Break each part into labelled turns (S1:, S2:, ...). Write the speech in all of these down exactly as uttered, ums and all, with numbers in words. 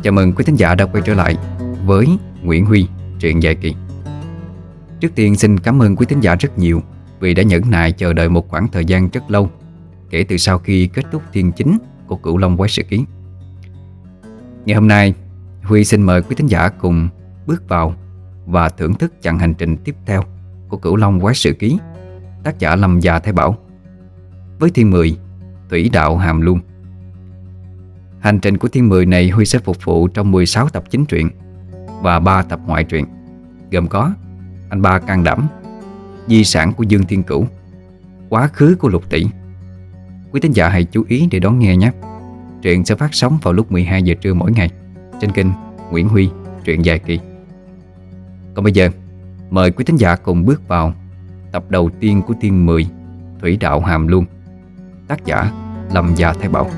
S1: Chào mừng quý thính giả đã quay trở lại với Nguyễn Huy, truyện dài kỳ. Trước tiên xin cảm ơn quý thính giả rất nhiều vì đã nhẫn nại chờ đợi một khoảng thời gian rất lâu kể từ sau khi kết thúc thiên chính của Cửu Long Quái Sự Ký. Ngày hôm nay, Huy xin mời quý thính giả cùng bước vào và thưởng thức chặng hành trình tiếp theo của Cửu Long Quái Sự Ký, tác giả Lâm Gia Thái Bảo, với thiên mười Thủy Đạo Hàm Luân. Hành trình của thiên mười này Huy sẽ phục vụ trong mười sáu tập chính truyện và ba tập ngoại truyện, gồm có Anh Ba Can Đảm, Di Sản của Dương Thiên Cửu, Quá Khứ của Lục Tỷ. Quý thính giả hãy chú ý để đón nghe nhé. Truyện sẽ phát sóng vào lúc mười hai giờ trưa mỗi ngày trên kênh Nguyễn Huy, truyện dài kỳ. Còn bây giờ, mời quý thính giả cùng bước vào tập đầu tiên của thiên mười Thủy Đạo Hàm Luân, tác giả Lâm Gia Thái Bảo.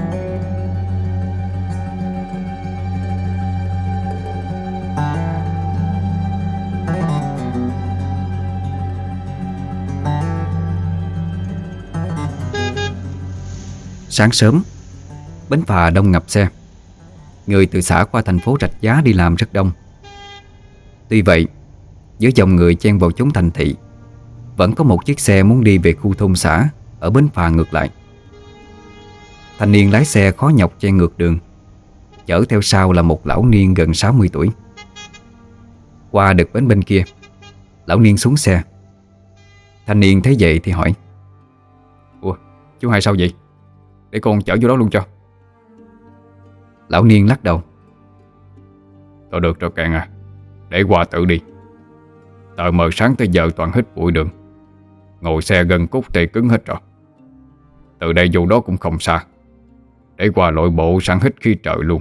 S1: Sáng sớm, bến phà đông ngập xe. Người từ xã qua thành phố Rạch Giá đi làm rất đông. Tuy vậy, giữa dòng người chen vào chốn thành thị, vẫn có một chiếc xe muốn đi về khu thôn xã ở bến phà ngược lại. Thanh niên lái xe khó nhọc chen ngược đường, chở theo sau là một lão niên gần sáu mươi tuổi. Qua được bến bên kia, lão niên xuống xe. Thanh niên thấy vậy thì hỏi: "Ủa, chú hai sao vậy? Để con chở vô đó luôn cho." Lão niên lắc đầu: "Thôi được rồi Cạn à, để qua tự đi. Tờ mờ sáng tới giờ toàn hít bụi đường, ngồi xe gần cút tê cứng hết rồi. Từ đây vô đó cũng không xa, để qua lội bộ sẵn hít khí trời luôn."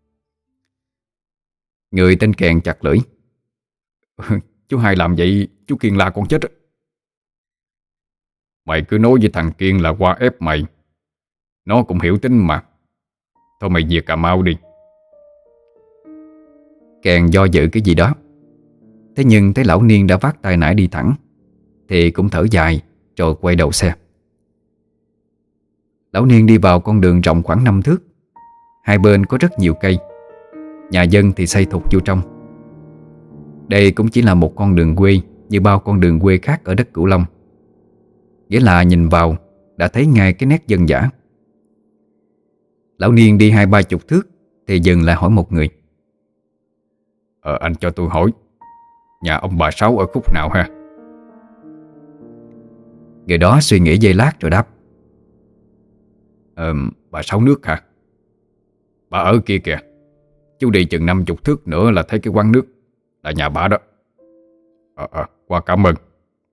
S1: Người tên Kèn chặt lưỡi: "Chú hai làm vậy chú Kiên la con chết á." "Mày cứ nói với thằng Kiên là qua ép mày, nó cũng hiểu tính mà. Thôi mày về Cà Mau đi." Kèn do dự cái gì đó, thế nhưng thấy lão niên đã vác tay nải đi thẳng thì cũng thở dài rồi quay đầu xe. Lão niên đi vào con đường rộng khoảng năm thước. Hai bên có rất nhiều cây, nhà dân thì xây thục vô trong. Đây cũng chỉ là một con đường quê như bao con đường quê khác ở đất Cửu Long. Nghĩa là nhìn vào đã thấy ngay cái nét dân dã. Lão niên đi hai ba chục thước thì dừng lại hỏi một người: Ờ anh cho tôi hỏi, nhà ông bà Sáu ở khúc nào ha?" Người đó suy nghĩ giây lát rồi đáp: Ờ, bà Sáu nước hả? Bà ở kia kìa. Chú đi chừng năm chục thước nữa là thấy cái quán nước, là nhà bà đó. Ờ, ờ, qua cảm ơn.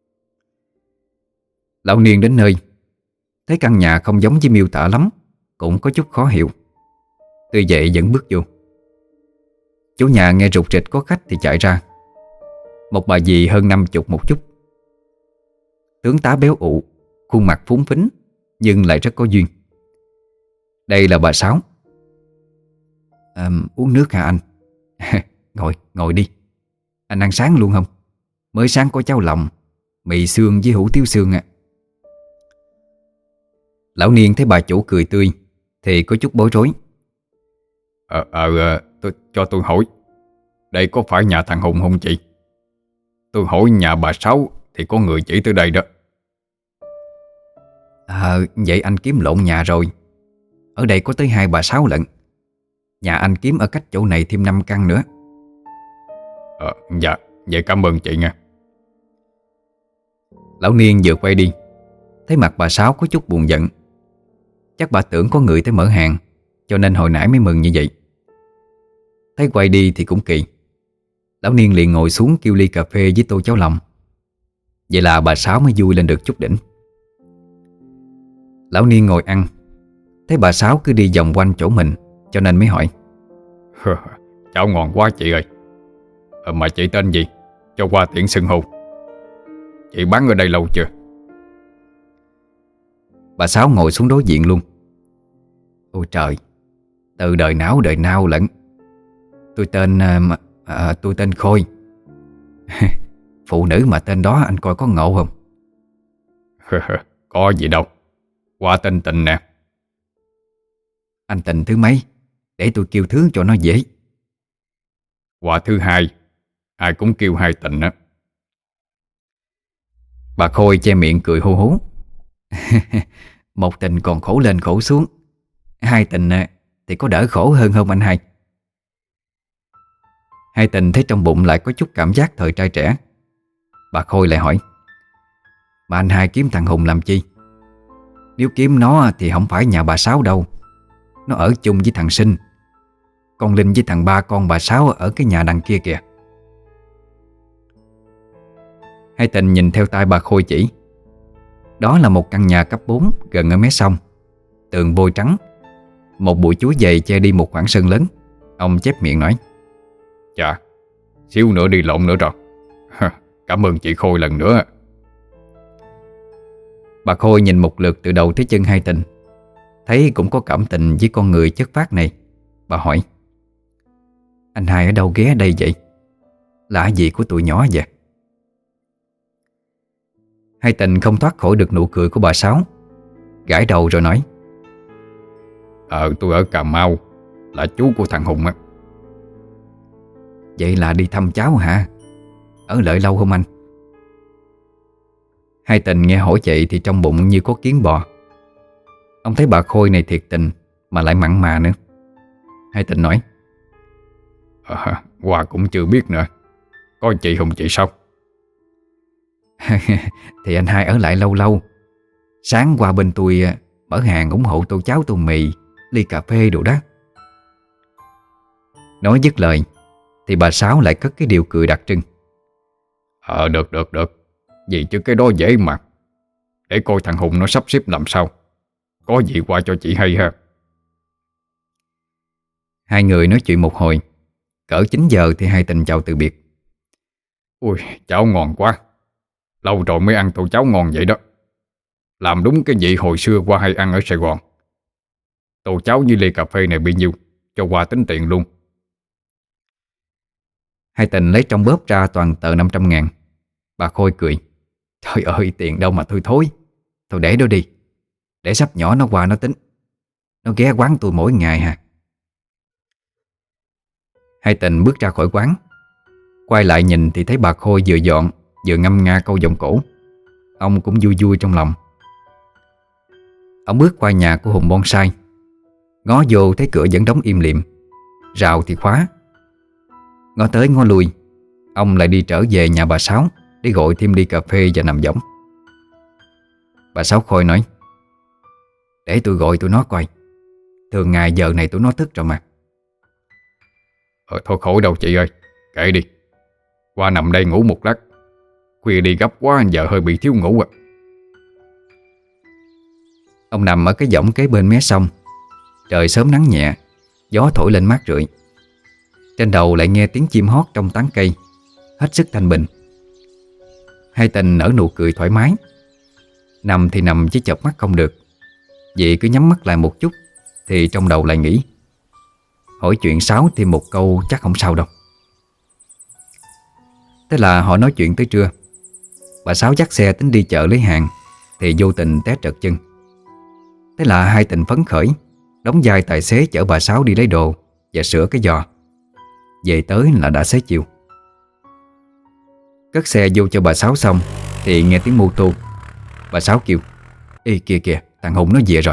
S1: Lão niên đến nơi, thấy căn nhà không giống với miêu tả lắm, cũng có chút khó hiểu. Tuy vậy vẫn bước vô. Chủ nhà nghe rục rịch có khách thì chạy ra. Một bà dì hơn năm chục một chút, tướng tá béo ụ, khuôn mặt phúng phính nhưng lại rất có duyên. Đây là bà Sáu. À, uống nước hả anh? Ngồi, ngồi đi. Anh ăn sáng luôn không? Mới sáng có cháo lòng, mì xương với hủ tiếu xương à. Lão niên thấy bà chủ cười tươi thì có chút bối rối. Ờ, ờ, tôi, cho tôi hỏi, đây có phải nhà thằng Hùng không chị? Tôi hỏi nhà bà Sáu thì có người chỉ tới đây đó. À, vậy anh kiếm lộn nhà rồi. Ở đây có tới hai bà Sáu lận. Nhà anh kiếm ở cách chỗ này thêm năm căn nữa. Ờ, dạ, vậy cảm ơn chị nha. Lão niên vừa quay đi, thấy mặt bà Sáu có chút buồn giận. Chắc bà tưởng có người tới mở hàng, cho nên hồi nãy mới mừng như vậy. Thấy quay đi thì cũng kỳ. Lão niên liền ngồi xuống kêu ly cà phê với tô cháo lòng. Vậy là bà Sáu mới vui lên được chút đỉnh. Lão niên ngồi ăn, thấy bà Sáu cứ đi vòng quanh chỗ mình, cho nên mới hỏi: Cháo ngon quá chị ơi. Ờ, mà chị tên gì, cho qua tiện xưng hô. Chị bán ở đây lâu chưa? Bà Sáu ngồi xuống đối diện luôn. Ôi trời, từ đời nào đời nào lận. Tôi tên à, à, Tôi tên Khôi. Phụ nữ mà tên đó anh coi có ngộ không? Có gì đâu, qua tên Tình nè. Anh Tình thứ mấy? để tôi kêu thứ cho nó dễ.
S2: Quả thứ hai, ai cũng kêu Hai Tình á.
S1: Bà Khôi che miệng cười hô hố. Một Tình còn khổ lên khổ xuống, Hai Tình thì có đỡ khổ hơn không anh hai? Hai Tình thấy trong bụng lại có chút cảm giác thời trai trẻ. Bà Khôi lại hỏi: Mà anh hai kiếm thằng Hùng làm chi? Nếu kiếm nó thì không phải nhà bà Sáu đâu. Nó ở chung với thằng Sinh. Con Linh với thằng ba con bà Sáu ở cái nhà đằng kia kìa. Hai Tình nhìn theo tay bà Khôi chỉ. Đó là một căn nhà cấp bốn gần ở mé sông, tường vôi trắng, một bụi chuối dày che đi một khoảng sân lớn. Ông chép miệng nói:
S2: Chà, xíu nữa đi lộn nữa rồi. Cảm ơn chị Khôi lần nữa.
S1: Bà Khôi nhìn một lượt từ đầu tới chân Hai Tình, thấy cũng có cảm tình với con người chất phác này. Bà hỏi: Anh hai ở đâu ghé đây vậy? Lạ gì của tụi nhỏ vậy? Hai Tình không thoát khỏi được nụ cười của bà Sáu, gãi đầu rồi nói:
S2: Ờ tôi ở Cà Mau, là chú của thằng Hùng á.
S1: Vậy là đi thăm cháu hả? Ở lại lâu không anh? Hai Tình nghe hỏi vậy thì trong bụng như có kiến bò. Ông thấy bà Khôi này thiệt tình mà lại mặn mà nữa. Hai Tình nói:
S2: à, Hòa cũng chưa biết nữa. Có chị Hùng chị sao?
S1: Thì anh hai ở lại lâu lâu. Sáng qua bên tôi mở hàng ủng hộ tô cháo tô mì, ly cà phê đồ đó. Nói dứt lời thì bà Sáu lại cất cái điều cười đặc trưng.
S2: Ờ được được được, vì chứ cái đó dễ mà. Để coi thằng Hùng nó sắp xếp làm sao. Có gì qua cho chị hay ha.
S1: Hai người nói chuyện một hồi, cỡ chín giờ thì Hai Tình chào từ biệt.
S2: Ui, cháo ngon quá. Lâu rồi mới ăn tô cháo ngon vậy đó. Làm đúng cái vị hồi xưa qua hay ăn ở Sài Gòn. Tô cháo với ly cà phê này bao nhiêu, cho qua tính tiền luôn.
S1: Hai Tình lấy trong bóp ra toàn tờ năm trăm ngàn. Bà Khôi cười: Trời ơi, tiền đâu mà thôi thối. Thôi để đó đi, để sắp nhỏ nó qua nó tính. Nó ghé quán tôi mỗi ngày hả? Hai Tình bước ra khỏi quán, quay lại nhìn thì thấy bà Khôi vừa dọn vừa ngâm nga câu giọng cổ. Ông cũng vui vui trong lòng. Ông bước qua nhà của Hùng Bonsai, ngó vô thấy cửa vẫn đóng im lìm, rào thì khóa. Ngó tới ngó lui, ông lại đi trở về nhà bà Sáu để gọi thêm ly cà phê và nằm võng. Bà Sáu Khôi nói: Để tôi gọi tụi nó coi. Thường ngày giờ này tụi nó thức rồi mà.
S2: Ờ thôi khổ đâu chị ơi, kệ đi. Qua nằm đây ngủ một lát. Khuya đi gấp quá, giờ hơi bị thiếu ngủ à.
S1: Ông nằm ở cái võng kế bên mé sông. Trời sớm nắng nhẹ, gió thổi lên mát rượi. Trên đầu lại nghe tiếng chim hót trong tán cây, hết sức thanh bình. Hai Tình nở nụ cười thoải mái. Nằm thì nằm chứ chợp mắt không được. Vậy cứ nhắm mắt lại một chút thì trong đầu lại nghĩ: hỏi chuyện Sáu thêm một câu chắc không sao đâu. Thế là họ nói chuyện tới trưa. Bà Sáu dắt xe tính đi chợ lấy hàng thì vô tình té trật chân. Thế là Hai Tình phấn khởi đóng vai tài xế chở bà Sáu đi lấy đồ và sửa cái giò. Về tới là đã xế chiều. Cất xe vô cho bà Sáu xong thì nghe tiếng mô tô. Bà Sáu kêu: Ê kìa kìa, thằng Hùng nó về rồi.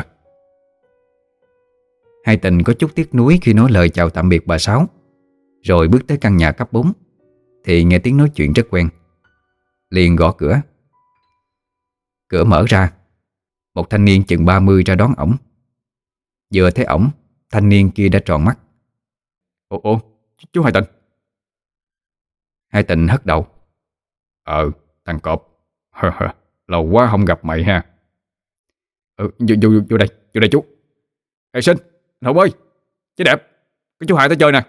S1: Hai Tình có chút tiếc nuối khi nói lời chào tạm biệt bà Sáu, rồi bước tới căn nhà cấp bốn thì nghe tiếng nói chuyện rất quen. Liền gõ cửa. Cửa mở ra, một thanh niên chừng ba mươi ra đón ổng. Vừa thấy ổng, thanh niên kia đã tròn mắt.
S2: Ồ, ồ, chú Hai Tình.
S1: Hai Tình hất đầu.
S2: Ờ, thằng cọp. Lâu quá không gặp mày ha. Ừ, vô, vô, vô đây, vô đây chú. Ê Sinh, anh Hùng ơi, chứ đẹp, cái chú Hai tới chơi nè.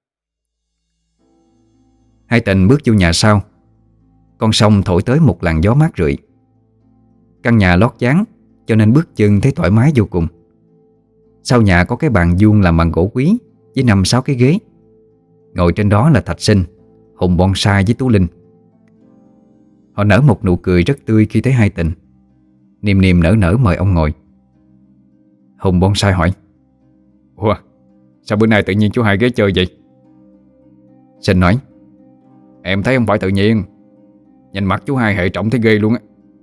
S1: Hai Tình bước vô nhà sau. Con sông thổi tới một làn gió mát rượi. Căn nhà lót dán cho nên bước chân thấy thoải mái vô cùng. Sau nhà có cái bàn vuông làm bằng gỗ quý với năm sáu cái ghế. Ngồi trên đó là Thạch Sinh, Hùng Bonsai với Tú Linh. Họ nở một nụ cười rất tươi khi thấy Hai Tình, niềm niềm nở nở mời ông ngồi. Hùng Bonsai hỏi:
S2: Ủa, Sao bữa nay tự nhiên chú hai ghé chơi vậy?
S1: Sinh nói:
S2: Em thấy không phải tự nhiên. Nhìn mặt chú hai hệ trọng thấy ghê luôn á.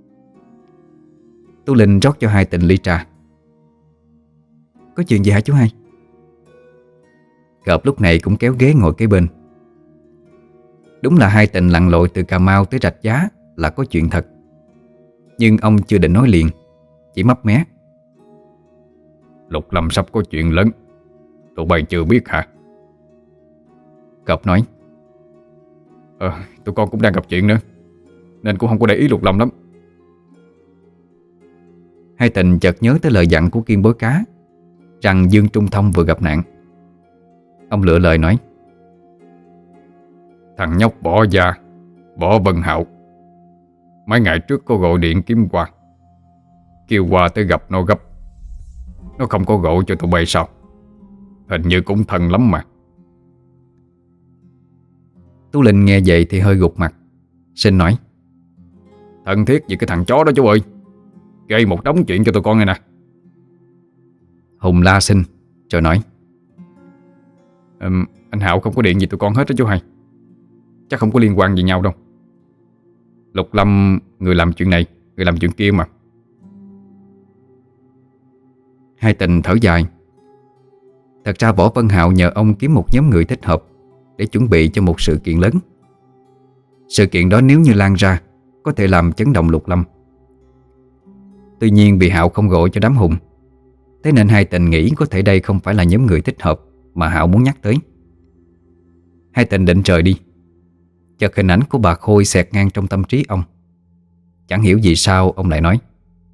S1: Tú Linh rót cho Hai Tình ly trà. Có chuyện gì hả chú hai? Gợp lúc này cũng kéo ghế ngồi kế bên. Đúng là Hai Tình lặn lội từ Cà Mau tới Rạch Giá là có chuyện thật. Nhưng ông chưa định nói liền, chỉ mấp mé:
S2: Lục Lâm sắp có chuyện lớn, tụi bay chưa biết hả?
S1: Gợp nói:
S2: Ờ, tụi con cũng đang gặp chuyện nữa, nên cũng không có để ý Lục Lâm lắm.
S1: Hai Tình chợt nhớ tới lời dặn của Kiên Bối Cá rằng Dương Trung Thông vừa gặp nạn. Ông lựa lời nói:
S2: Thằng nhóc bỏ Gia, bỏ Vân Hạo, mấy ngày trước có gọi điện kiếm qua, kêu qua tới gặp nó gấp. Nó không có gọi cho tụi bay sao? Hình như cũng thân lắm mà.
S1: Tú Linh nghe vậy thì hơi gục mặt. Sinh nói:
S2: Thân thiết gì cái thằng chó đó chú ơi, gây một đống chuyện cho tụi con này nè.
S1: Hùng la Sinh rồi nói:
S2: um, Anh Hạo không có điện gì tụi con hết đó chú hai. Chắc không có liên quan gì nhau đâu. Lục Lâm người làm chuyện này, người làm chuyện kia mà.
S1: Hai Tình thở dài. Thật ra Võ Vân Hạo nhờ ông kiếm một nhóm người thích hợp để chuẩn bị cho một sự kiện lớn. Sự kiện đó nếu như lan ra có thể làm chấn động Lục Lâm. Tuy nhiên vì Hạo không gọi cho đám Hùng, thế nên Hai Tình nghĩ có thể đây không phải là nhóm người thích hợp mà Hạo muốn nhắc tới. Hai Tình định rời đi, chợt hình ảnh của bà Khôi xẹt ngang trong tâm trí ông. Chẳng hiểu vì sao ông lại nói: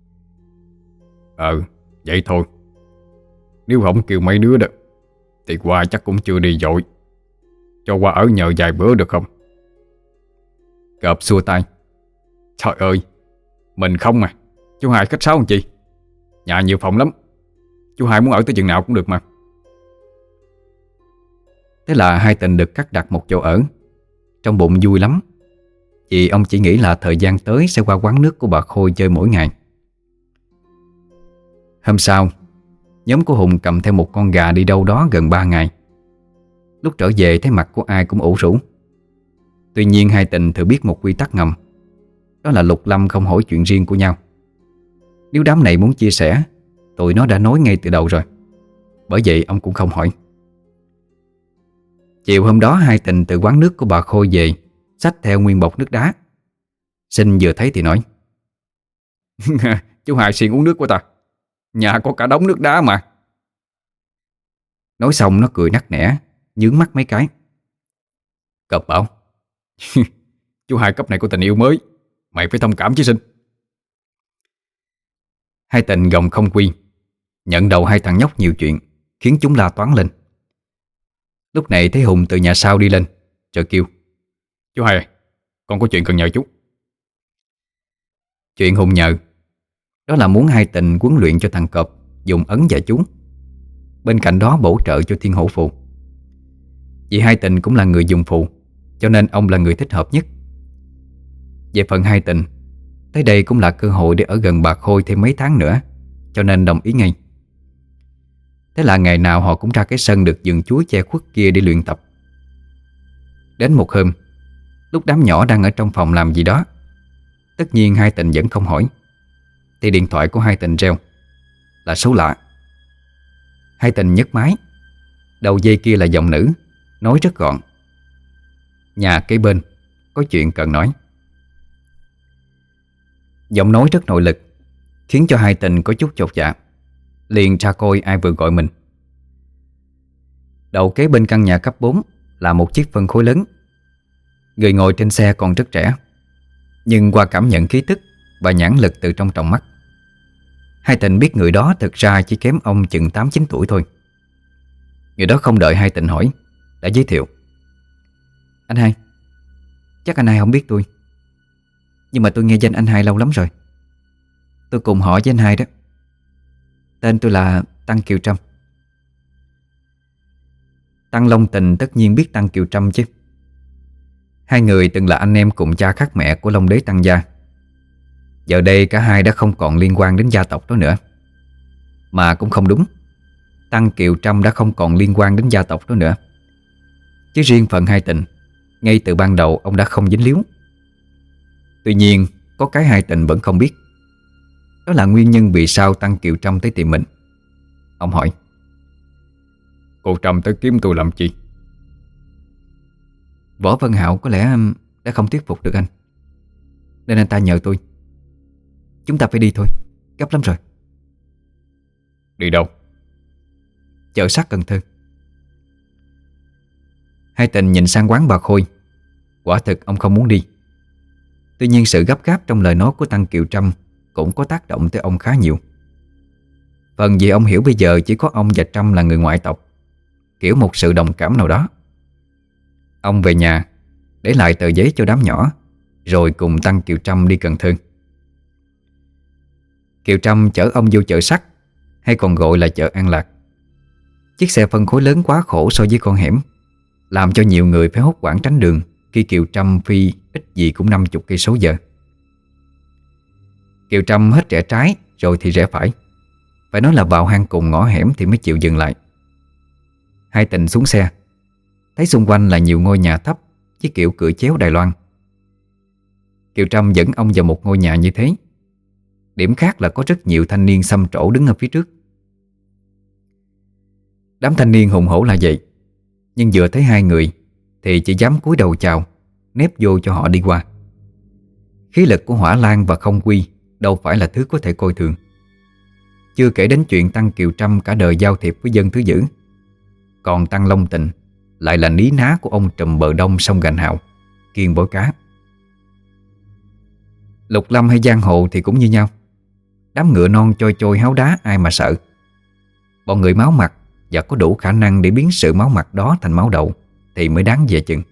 S2: Ờ, vậy thôi. Nếu không kêu mấy đứa đó thì qua chắc cũng chưa đi dội. Cho qua ở nhờ vài bữa được không?
S1: Gợp xua tay:
S2: Trời ơi, mình không mà. Chú hai khách sáo làm chi? Nhà nhiều phòng lắm, chú hai muốn ở tới chừng nào cũng được mà.
S1: Thế là Hai Tình được cắt đặt một chỗ ở. Trong bụng vui lắm, vì ông chỉ nghĩ là thời gian tới sẽ qua quán nước của bà Khôi chơi mỗi ngày. Hôm sau, nhóm của Hùng cầm theo một con gà đi đâu đó gần ba ngày. Lúc trở về thấy mặt của ai cũng ủ rũ. Tuy nhiên Hai Tình thừa biết một quy tắc ngầm, đó là Lục Lâm không hỏi chuyện riêng của nhau. Nếu đám này muốn chia sẻ, tụi nó đã nói ngay từ đầu rồi. Bởi vậy ông cũng không hỏi. Chiều hôm đó Hai Tình từ quán nước của bà Khôi về, xách theo nguyên bọc nước đá. Sinh vừa thấy thì nói:
S2: Chú hai siêng uống nước của ta, nhà có cả đống nước đá mà.
S1: Nói xong nó cười nắc nẻ, nhướng mắt mấy cái.
S2: Cọp bảo: Chú hai cấp này có tình yêu mới, mày phải thông cảm chứ Sinh.
S1: Hai Tình gồng không quy, nhận đầu hai thằng nhóc nhiều chuyện, khiến chúng la toán lên. Lúc này thấy Hùng từ nhà sau đi lên, rồi kêu:
S2: Chú hai, con có chuyện cần nhờ chú.
S1: Chuyện Hùng nhờ đó là muốn Hai Tình huấn luyện cho thằng Cọp dùng ấn và chú, bên cạnh đó bổ trợ cho Thiên Hổ Phù. Vì Hai Tình cũng là người dùng phù, cho nên ông là người thích hợp nhất. Về phần Hai Tình, tới đây cũng là cơ hội để ở gần bà Khôi thêm mấy tháng nữa, cho nên đồng ý ngay. Thế là ngày nào họ cũng ra cái sân được vườn chuối che khuất kia để luyện tập. Đến một hôm, lúc đám nhỏ đang ở trong phòng làm gì đó, tất nhiên Hai Tình vẫn không hỏi, thì điện thoại của Hai Tình reo. Là số lạ. Hai Tình nhấc máy. Đầu dây kia là giọng nữ, nói rất gọn: Nhà kế bên, có chuyện cần nói. Giọng nói rất nội lực, khiến cho Hai Tình có chút chột dạ, liền ra coi ai vừa gọi mình. Đầu kế bên căn nhà cấp bốn là một chiếc phân khối lớn. Người ngồi trên xe còn rất trẻ, nhưng qua cảm nhận khí tức và nhãn lực từ trong tròng mắt, Hai Tình biết người đó thực ra chỉ kém ông chừng tám chín tuổi thôi. Người đó không đợi Hai Tình hỏi, đã giới thiệu: Anh Hai. Chắc anh Hai không biết tôi, nhưng mà tôi nghe danh anh Hai lâu lắm rồi. Tôi cùng họ với anh Hai đó. Tên tôi là Tăng Kiều Trâm. Tăng Long Tình tất nhiên biết Tăng Kiều Trâm chứ. Hai người từng là anh em cùng cha khác mẹ của Long Đế Tăng gia. Giờ đây cả hai đã không còn liên quan đến gia tộc đó nữa. Mà cũng không đúng, Tăng Kiều Trâm đã không còn liên quan đến gia tộc đó nữa. Chứ riêng phần Hai Tình, ngay từ ban đầu ông đã không dính líu. Tuy nhiên có cái Hai Tình vẫn không biết, đó là nguyên nhân vì sao Tăng Kiều Trâm tới tìm mình. Ông hỏi:
S2: Cô Trâm tới kiếm tôi làm chi?
S1: Võ Vân Hạo có lẽ đã không thuyết phục được anh, nên anh ta nhờ tôi. Chúng ta phải đi thôi, gấp lắm rồi.
S2: Đi đâu?
S1: Chợ sắt Cần Thơ. Hai Tình nhìn sang quán bà Khôi. Quả thực ông không muốn đi. Tuy nhiên sự gấp gáp trong lời nói của Tăng Kiều Trâm cũng có tác động tới ông khá nhiều. Phần vì ông hiểu bây giờ chỉ có ông và Trâm là người ngoại tộc, kiểu một sự đồng cảm nào đó. Ông về nhà, để lại tờ giấy cho đám nhỏ, rồi cùng Tăng Kiều Trâm đi Cần Thơ. Kiều Trâm chở ông vô chợ sắt, hay còn gọi là chợ An Lạc. Chiếc xe phân khối lớn quá khổ so với con hẻm, làm cho nhiều người phải hốt hoảng tránh đường khi Kiều Trâm phi ít gì cũng năm chục cây số giờ. Kiều Trâm hết rẽ trái rồi thì rẽ phải. Phải nói là vào hang cùng ngõ hẻm thì mới chịu dừng lại. Hai Tình xuống xe, thấy xung quanh là nhiều ngôi nhà thấp với kiểu cửa chéo Đài Loan. Kiều Trâm dẫn ông vào một ngôi nhà như thế. Điểm khác là có rất nhiều thanh niên xăm trổ đứng ở phía trước. Đám thanh niên hùng hổ là vậy, nhưng vừa thấy hai người thì chỉ dám cúi đầu chào, nép vô cho họ đi qua. Khí lực của Hỏa Lan và Không Quy đâu phải là thứ có thể coi thường. Chưa kể đến chuyện Tăng Kiều Trâm cả đời giao thiệp với dân thứ dữ. Còn Tăng Long Tình lại là ní ná của ông trùm bờ đông sông Gành Hào, kiêng bói cá. Lục Lâm hay giang hồ thì cũng như nhau. Đám ngựa non trôi trôi háo đá ai mà sợ. Bọn người máu mặt và có đủ khả năng để biến sự máu mặt đó thành máu đậu thì mới đáng về chừng.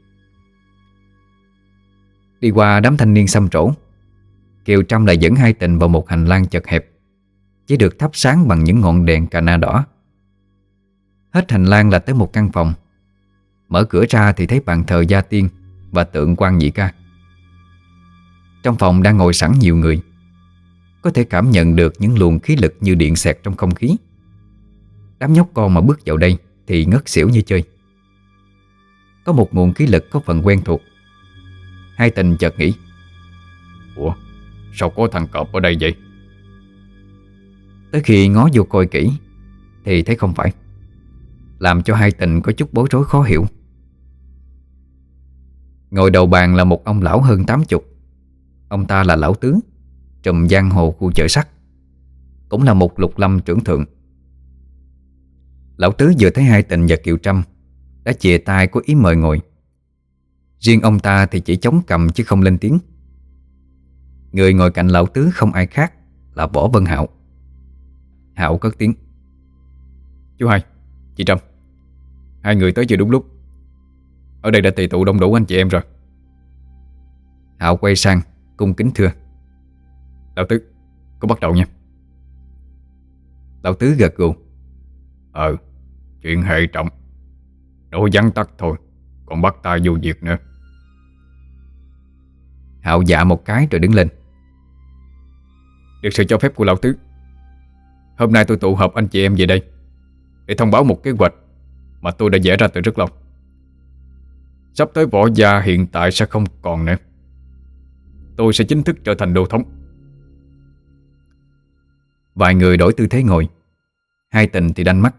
S1: Đi qua đám thanh niên xăm trổ, Kiều Trâm lại dẫn Hai Tình vào một hành lang chật hẹp, chỉ được thắp sáng bằng những ngọn đèn cà na đỏ. Hết hành lang là tới một căn phòng. Mở cửa ra thì thấy bàn thờ gia tiên và tượng Quan Nhị Ca. Trong phòng đang ngồi sẵn nhiều người. Có thể cảm nhận được những luồng khí lực như điện xẹt trong không khí. Đám nhóc con mà bước vào đây thì ngất xỉu như chơi. Có một nguồn khí lực có phần quen thuộc. Hai Tình chợt nghĩ:
S2: Ủa, sao có thằng cọp ở đây vậy?
S1: Tới khi ngó vô coi kỹ thì thấy không phải, làm cho Hai Tình có chút bối rối khó hiểu. Ngồi đầu bàn là một ông lão hơn tám chục. Ông ta là lão Tứ, trùm giang hồ khu chợ sắt, cũng là một lục lâm trưởng thượng. Lão Tứ vừa thấy Hai Tình và Kiều Trâm đã chìa tay có ý mời ngồi. Riêng ông ta thì chỉ chống cằm chứ không lên tiếng. Người ngồi cạnh lão Tứ không ai khác là Võ Vân Hạo. Hạo cất tiếng:
S2: Chú Hai, chị Trâm, hai người tới vừa đúng lúc. Ở đây đã tề tụ đông đủ anh chị em rồi.
S1: Hạo quay sang cung kính thưa:
S2: Lão Tứ, có bắt đầu nha.
S1: Lão Tứ gật gù:
S2: Ờ, chuyện hệ trọng. Nói vắn tắt thôi, còn bắt tay vô việc nữa.
S1: Hạo dạ một cái rồi đứng lên:
S2: Được sự cho phép của lão Tứ, hôm nay tôi tụ họp anh chị em về đây để thông báo một kế hoạch mà tôi đã vẽ ra từ rất lâu. Sắp tới Võ gia hiện tại sẽ không còn nữa. Tôi sẽ chính thức trở thành đô thống.
S1: Vài người đổi tư thế ngồi. Hai Tình thì đanh mắt.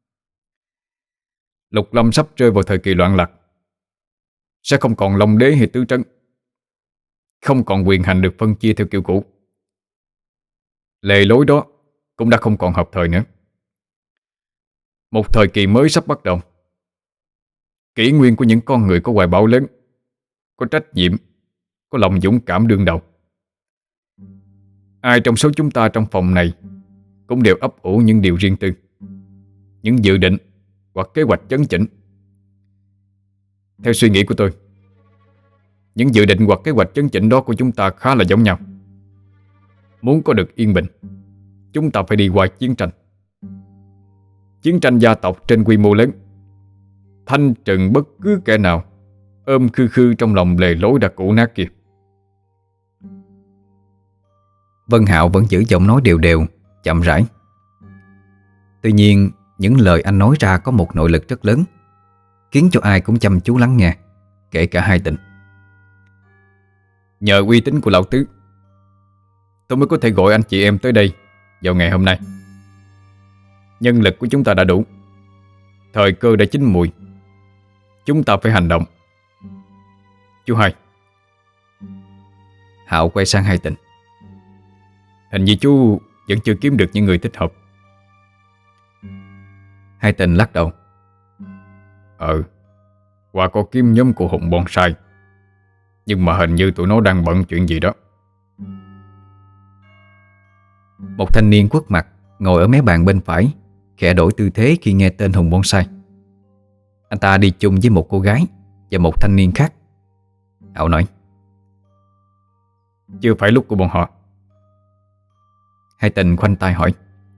S2: Lục Lâm sắp rơi vào thời kỳ loạn lạc. Sẽ không còn Long đế hay tứ trấn. Không còn quyền hành được phân chia theo kiểu cũ. Lề lối đó cũng đã không còn hợp thời nữa. Một thời kỳ mới sắp bắt đầu. Kỷ nguyên của những con người có hoài bão lớn, có trách nhiệm, có lòng dũng cảm đương đầu. Ai trong số chúng ta trong phòng này cũng đều ấp ủ những điều riêng tư, những dự định hoặc kế hoạch chấn chỉnh. Theo suy nghĩ của tôi, những dự định hoặc kế hoạch chấn chỉnh đó của chúng ta khá là giống nhau. Muốn có được yên bình, chúng ta phải đi qua chiến tranh. Chiến tranh gia tộc trên quy mô lớn, thanh trừng bất cứ kẻ nào ôm khư khư trong lòng lề lối đã cũ nát kia.
S1: Vân Hạo vẫn giữ giọng nói đều đều, chậm rãi. Tuy nhiên những lời anh nói ra có một nội lực rất lớn, khiến cho ai cũng chăm chú lắng nghe, kể cả hai Tình.
S2: Nhờ uy tín của lão tứ, tôi mới có thể gọi anh chị em tới đây vào ngày hôm nay. Nhân lực của chúng ta đã đủ, thời cơ đã chín mùi, chúng ta phải hành động. Chú hai.
S1: Hạo quay sang hai Tình.
S2: Hình như chú vẫn chưa kiếm được những người thích hợp.
S1: Hai Tình lắc đầu.
S2: Ừ, Hoa có kiếm nhóm của Hùng Bonsai, nhưng mà hình như tụi nó đang bận chuyện gì đó.
S1: Một thanh niên quất mặt ngồi ở mé bàn bên phải khẽ đổi tư thế khi nghe tên Hùng Bonsai. Anh ta đi chung với một cô gái và một thanh niên khác. Hạo nói:
S2: Chưa phải lúc của bọn họ.
S1: Hai Tình khoanh tay hỏi: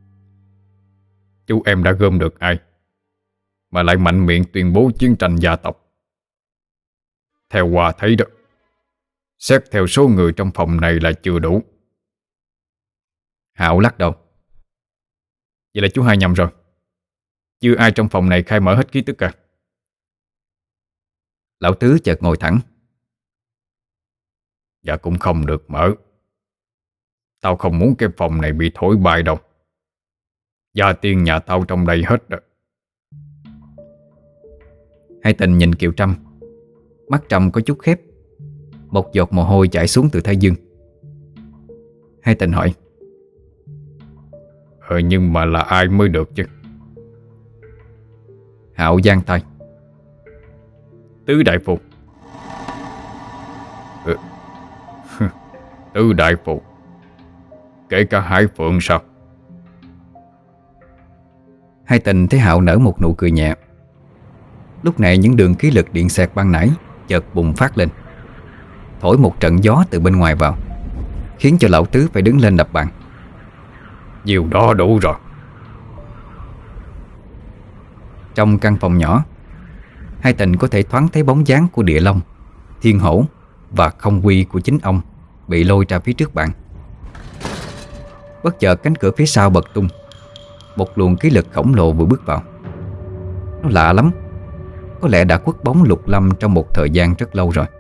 S2: Chú em đã gom được ai mà lại mạnh miệng tuyên bố chiến tranh gia tộc? Theo Hoa thấy đó, xét theo số người trong phòng này là chưa đủ.
S1: Hạo lắc đầu:
S2: Vậy là chú hai nhầm rồi. Chưa ai trong phòng này khai mở hết ký tức cả.
S1: Lão Tứ chợt ngồi thẳng:
S2: Dạ cũng không được mở. Tao không muốn cái phòng này bị thổi bay đâu. Gia tiên nhà tao trong đây hết rồi.
S1: Hai Tình nhìn Kiều Trâm. Mắt Trâm có chút khép, một giọt mồ hôi chảy xuống từ thái dương. Hai Tình hỏi:
S2: Ờ nhưng mà là ai mới được chứ?
S1: Hạo giang tay:
S2: Tứ đại phụ. Ừ. Tứ đại phụ. Kể cả Hải Phượng sao?
S1: Hai Tình thấy Hạo nở một nụ cười nhẹ. Lúc này những đường khí lực điện xẹt ban nãy chợt bùng phát lên, thổi một trận gió từ bên ngoài vào, khiến cho lão Tứ phải đứng lên đập bàn.
S2: Nhiều đó đủ rồi.
S1: Trong căn phòng nhỏ, Hai Tình có thể thoáng thấy bóng dáng của Địa Long, Thiên Hổ và Không Quy của chính ông bị lôi ra phía trước bàn. Bất chợt cánh cửa phía sau bật tung. Một luồng khí lực khổng lồ vừa bước vào. Nó lạ lắm, có lẽ đã khuất bóng Lục Lâm trong một thời gian rất lâu rồi.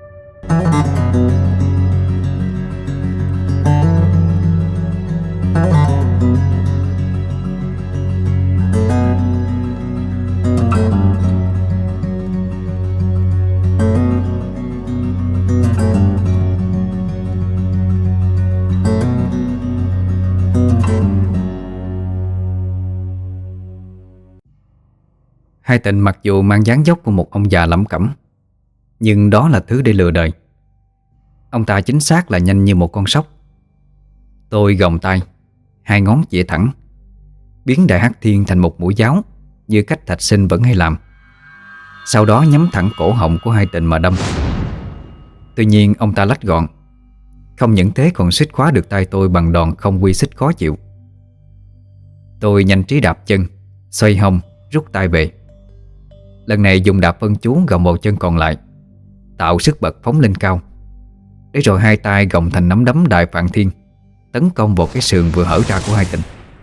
S1: Hai Tình mặc dù mang dáng dốc của một ông già lẩm cẩm, nhưng đó là thứ để lừa đời. Ông ta chính xác là nhanh như một con sóc. Tôi gồng tay, hai ngón chĩa thẳng, biến Đại Hắc Thiên thành một mũi giáo, như cách Thạch Sinh vẫn hay làm. Sau đó nhắm thẳng cổ họng của Hai Tình mà đâm. Tuy nhiên ông ta lách gọn, không những thế còn xích khóa được tay tôi bằng đòn không quy xích khó chịu. Tôi nhanh trí đạp chân, xoay hông, rút tay về. Lần này dùng đạp vân chú gồng vào chân còn lại, tạo sức bật phóng lên cao, để rồi hai tay gồng thành nắm đấm Đại Phạn Thiên, tấn công vào cái sườn vừa hở ra của Hai Tình.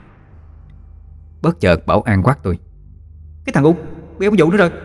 S1: Bất chợt Bảo An quát tôi: Cái thằng Út, bị ông dụ nữa rồi.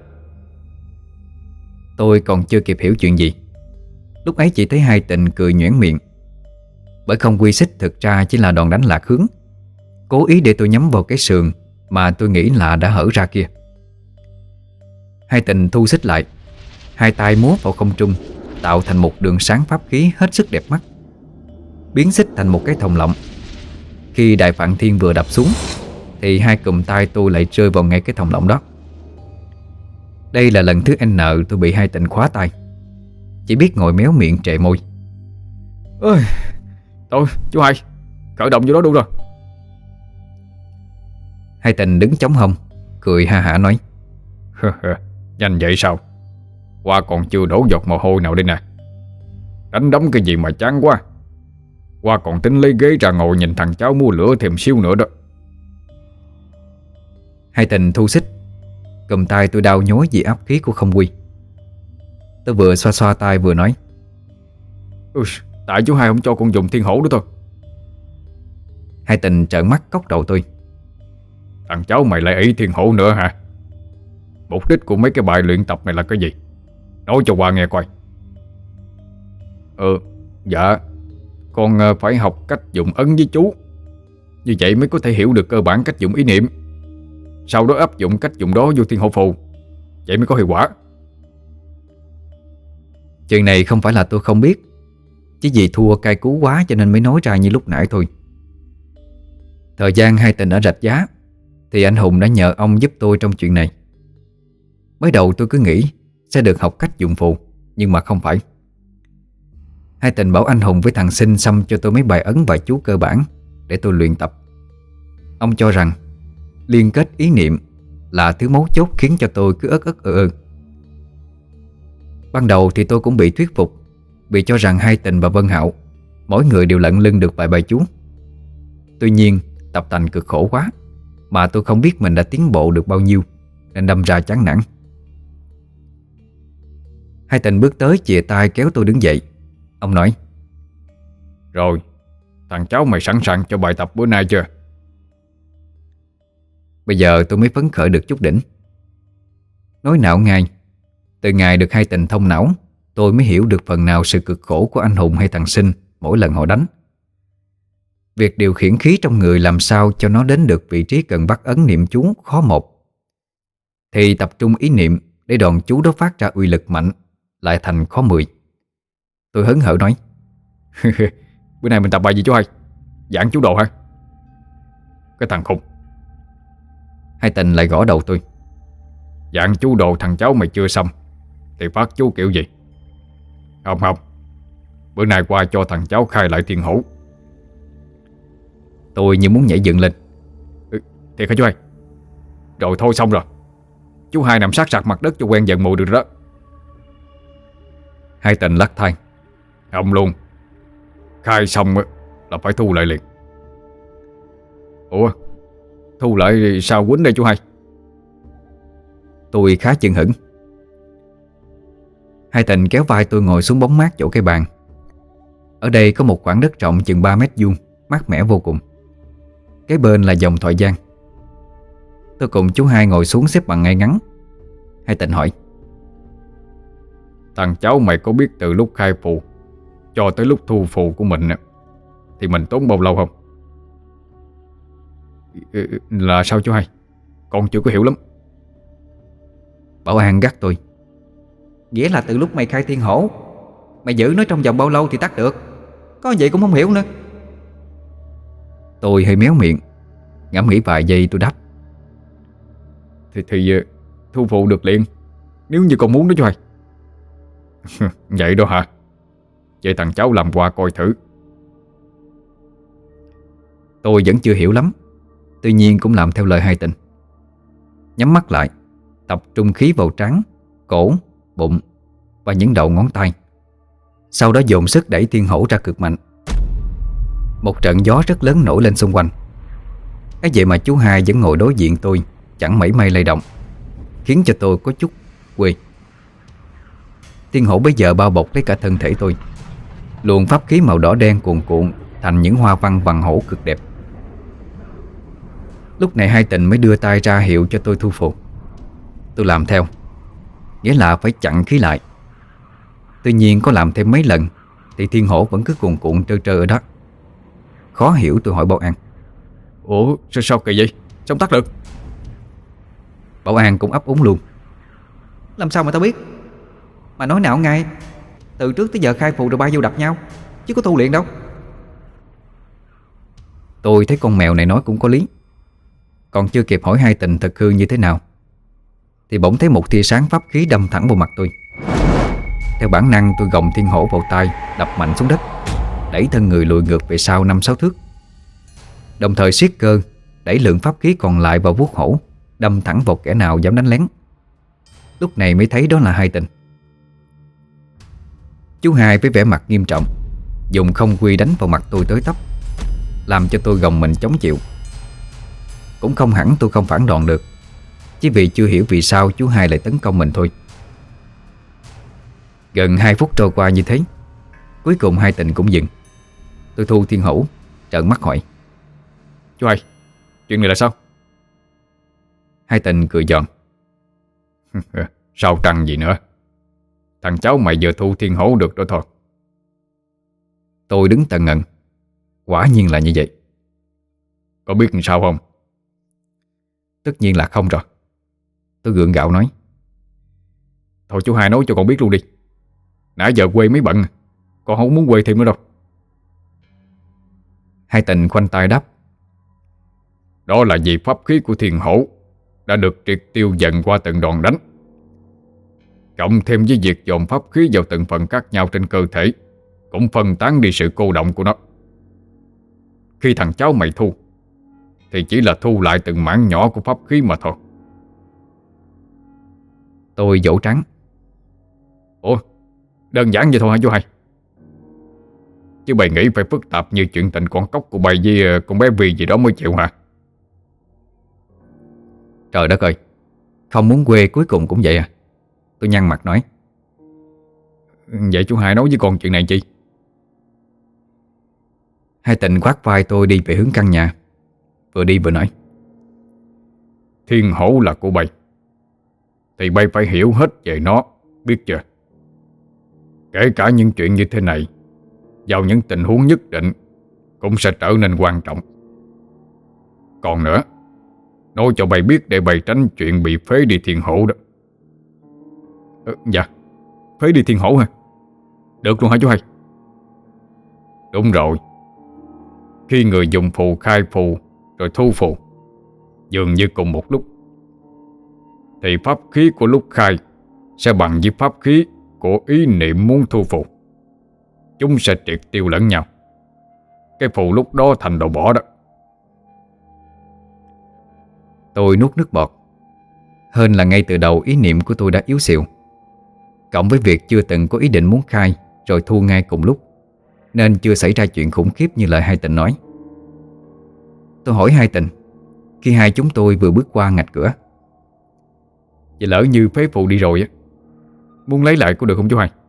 S1: Tôi còn chưa kịp hiểu chuyện gì, lúc ấy chỉ thấy Hai Tình cười nhoẻn miệng. Bởi không quy xích thực ra chỉ là đòn đánh lạc hướng, cố ý để tôi nhắm vào cái sườn mà tôi nghĩ là đã hở ra kia. Hai Tình thu xích lại, hai tay múa vào không trung, tạo thành một đường sáng pháp khí hết sức đẹp mắt, biến xích thành một cái thòng lọng. Khi Đại Phạn Thiên vừa đập xuống thì hai cụm tay tôi lại rơi vào ngay cái thòng lọng đó. Đây là lần thứ N tôi bị Hai Tình khóa tay, chỉ biết ngồi méo miệng trệ môi.
S2: Ơi, thôi chú hai, khởi động vô đó đủ rồi.
S1: Hai Tình đứng chống hông, cười ha hả nói:
S2: Nhanh vậy sao? Hoa còn chưa đổ giọt mồ hôi nào đây nè. Đánh đấm cái gì mà chán quá. Hoa còn tính lấy ghế ra ngồi nhìn thằng cháu mua lửa thêm xíu nữa đó.
S1: Hai Tình thu xích, cầm tay tôi đau nhói vì áp khí của Không Quy. Tôi vừa xoa xoa tay vừa nói:
S2: Ui, tại chú hai không cho con dùng Thiên Hổ nữa thôi.
S1: Hai Tình trợn mắt cốc đầu tôi:
S2: Thằng cháu mày lại ý thiên hổ nữa hả? Mục đích của mấy cái bài luyện tập này là cái gì? Nói cho qua nghe coi. Ừ, dạ, con ờ, phải học cách dùng ấn với chú. Như vậy mới có thể hiểu được cơ bản cách dùng ý niệm, sau đó áp dụng cách dùng đó vô thiên hổ phù, vậy mới có hiệu quả.
S1: Chuyện này không phải là tôi không biết, chỉ vì thua cay cú quá cho nên mới nói ra như lúc nãy thôi. Thời gian hai tình ở Rạch Giá thì anh Hùng đã nhờ ông giúp tôi trong chuyện này. Mới đầu tôi cứ nghĩ sẽ được học cách dùng phù, nhưng mà không phải. Hai tình bảo anh Hùng với thằng Sinh xăm cho tôi mấy bài ấn và chú cơ bản để tôi luyện tập. Ông cho rằng liên kết ý niệm là thứ mấu chốt khiến cho tôi cứ ớt ớt ơ ơ. Ban đầu thì tôi cũng bị thuyết phục, vì cho rằng hai tình và Vân Hạo mỗi người đều lận lưng được vài bài chú. Tuy nhiên tập tành cực khổ quá, mà tôi không biết mình đã tiến bộ được bao nhiêu, nên đâm ra chán nản. Hai tình bước tới chìa tay kéo tôi đứng dậy. Ông nói:
S2: Rồi, thằng cháu mày sẵn sàng cho bài tập bữa nay chưa?
S1: Bây giờ tôi mới phấn khởi được chút đỉnh. Nói não ngay, từ ngày được hai tình thông não, tôi mới hiểu được phần nào sự cực khổ của anh Hùng hay thằng Sinh mỗi lần họ đánh. Việc điều khiển khí trong người làm sao cho nó đến được vị trí cần bắt ấn niệm chú khó một, thì tập trung ý niệm để đòn chú đó phát ra uy lực mạnh lại thành khó mười. Tôi hớn hở nói:
S2: Bữa nay mình tập bài gì chú hai? Giảng chú đồ hả? Cái thằng khùng.
S1: Hai tình lại gõ đầu tôi:
S2: Giảng chú đồ thằng cháu mày chưa xong thì phát chú kiểu gì? Không không, bữa nay qua cho thằng cháu khai lại thiên hổ.
S1: Tôi như muốn nhảy dựng lên.
S2: Ừ, thiệt hả chú hai? Rồi thôi xong rồi, chú hai nằm sát sạc mặt đất cho quen dần mùi được đó.
S1: Hai tình lắc than:
S2: Không luôn, khai xong là phải thu lại liền. Ủa, thu lại thì sao quýnh đây chú hai?
S1: Tôi khá chừng hững. Hai tình kéo vai tôi ngồi xuống bóng mát chỗ cây bàn. Ở đây có một khoảng đất rộng chừng ba mét vuông, mát mẻ vô cùng. Kế bên là dòng thoại giang. Tôi cùng chú hai ngồi xuống xếp bằng ngay ngắn. Hai tình hỏi:
S2: Thằng cháu mày có biết từ lúc khai phù cho tới lúc thu phù của mình thì mình tốn bao lâu không? Là sao chú hai? Con chưa có hiểu lắm.
S1: Bảo An gắt tôi: Nghĩa là từ lúc mày khai thiên hổ, mày giữ nó trong vòng bao lâu thì tắt được? Có vậy cũng không hiểu nữa. Tôi hơi méo miệng, ngẫm nghĩ vài giây tôi đáp:
S2: Thì, thì thu phù được liền, nếu như con muốn đó chú hai. Vậy đó hả? Vậy thằng cháu làm qua coi thử.
S1: Tôi vẫn chưa hiểu lắm, tuy nhiên cũng làm theo lời hai tình. Nhắm mắt lại, tập trung khí vào trán, cổ, bụng và những đầu ngón tay. Sau đó dồn sức đẩy thiên hổ ra cực mạnh. Một trận gió rất lớn nổi lên xung quanh. Ấy vậy mà chú hai vẫn ngồi đối diện tôi, chẳng mảy may lay động, khiến cho tôi có chút quê. Thiên hổ bây giờ bao bọc lấy cả thân thể tôi. Luồng pháp khí màu đỏ đen cuồn cuộn thành những hoa văn vằn hổ cực đẹp. Lúc này hai tình mới đưa tay ra hiệu cho tôi thu phù. Tôi làm theo, nghĩa là phải chặn khí lại. Tuy nhiên có làm thêm mấy lần thì thiên hổ vẫn cứ cuồn cuộn trơ trơ ở đó. Khó hiểu tôi hỏi Bảo An:
S2: Ủa sao, sao kỳ vậy? Sao tắt được?
S1: Bảo An cũng ấp úng luôn: Làm sao mà tao biết? Mà nói nào ngay, từ trước tới giờ khai phù rồi bay vô đập nhau, chứ có tu luyện đâu. Tôi thấy con mèo này nói cũng có lý. Còn chưa kịp hỏi hai tình thật hư như thế nào thì bỗng thấy một tia sáng pháp khí đâm thẳng vào mặt tôi. Theo bản năng tôi gồng thiên hổ vào tay, đập mạnh xuống đất, đẩy thân người lùi ngược về sau năm sáu thước. Đồng thời siết cơ, đẩy lượng pháp khí còn lại vào vuốt hổ, đâm thẳng vào kẻ nào dám đánh lén. Lúc này mới thấy đó là hai tình. Chú hai với vẻ mặt nghiêm trọng dùng không quy đánh vào mặt tôi tới tấp, làm cho tôi gồng mình chống chịu. Cũng không hẳn tôi không phản đòn được, chỉ vì chưa hiểu vì sao chú hai lại tấn công mình thôi. Gần hai phút trôi qua như thế, cuối cùng hai tình cũng dừng. Tôi thu thiên hổ, trợn mắt hỏi:
S2: Chú hai, chuyện này là sao?
S1: Hai Tình cười giòn.
S2: Sao trăng gì nữa, thằng cháu mày vừa thu thiên hổ được đó thôi.
S1: Tôi đứng tần ngần. Quả nhiên là như vậy.
S2: Có biết làm sao không?
S1: Tất nhiên là không rồi. Tôi gượng gạo nói.
S2: Thôi chú hai nói cho con biết luôn đi. Nãy giờ quê mấy bận, con không muốn quê thêm nữa đâu.
S1: Hai Tình khoanh tay đáp.
S2: Đó là vì pháp khí của thiên hổ đã được triệt tiêu dần qua từng đòn đánh, cộng thêm với việc dồn pháp khí vào từng phần khác nhau trên cơ thể, cũng phân tán đi sự cô động của nó. Khi thằng cháu mày thu thì chỉ là thu lại từng mảng nhỏ của pháp khí mà thôi.
S1: Tôi vỗ trắng.
S2: Ủa, đơn giản vậy thôi hả chú hai? Chứ bày nghĩ phải phức tạp như chuyện tình con cóc của bày với con bé Vi gì đó mới chịu hả?
S1: Trời đất ơi, không muốn quê cuối cùng cũng vậy à? Tôi nhăn mặt nói.
S2: Vậy chú hai nói với con chuyện này chi?
S1: Hai Tình khoác vai tôi đi về hướng căn nhà, vừa đi vừa nói.
S2: Thiên hổ là của bay, thì bay phải hiểu hết về nó, biết chưa? Kể cả những chuyện như thế này, vào những tình huống nhất định cũng sẽ trở nên quan trọng. Còn nữa, nói cho bay biết để bay tránh chuyện bị phế đi thiên hổ đó. Ừ, dạ, phế đi thiên hổ hả? Được luôn hả chú hai? Đúng rồi. Khi người dùng phù khai phù rồi thu phù dường như cùng một lúc, thì pháp khí của lúc khai sẽ bằng với pháp khí của ý niệm muốn thu phù. Chúng sẽ triệt tiêu lẫn nhau. Cái phù lúc đó thành đồ bỏ đó.
S1: Tôi nuốt nước bọt. Hên là ngay từ đầu ý niệm của tôi đã yếu xìu, cộng với việc chưa từng có ý định muốn khai rồi thu ngay cùng lúc, nên chưa xảy ra chuyện khủng khiếp như lời Hai Tình nói. Tôi hỏi Hai Tình khi hai chúng tôi vừa bước qua ngạch cửa.
S2: Vậy lỡ như phế phù đi rồi á, muốn lấy lại có được không chú hai?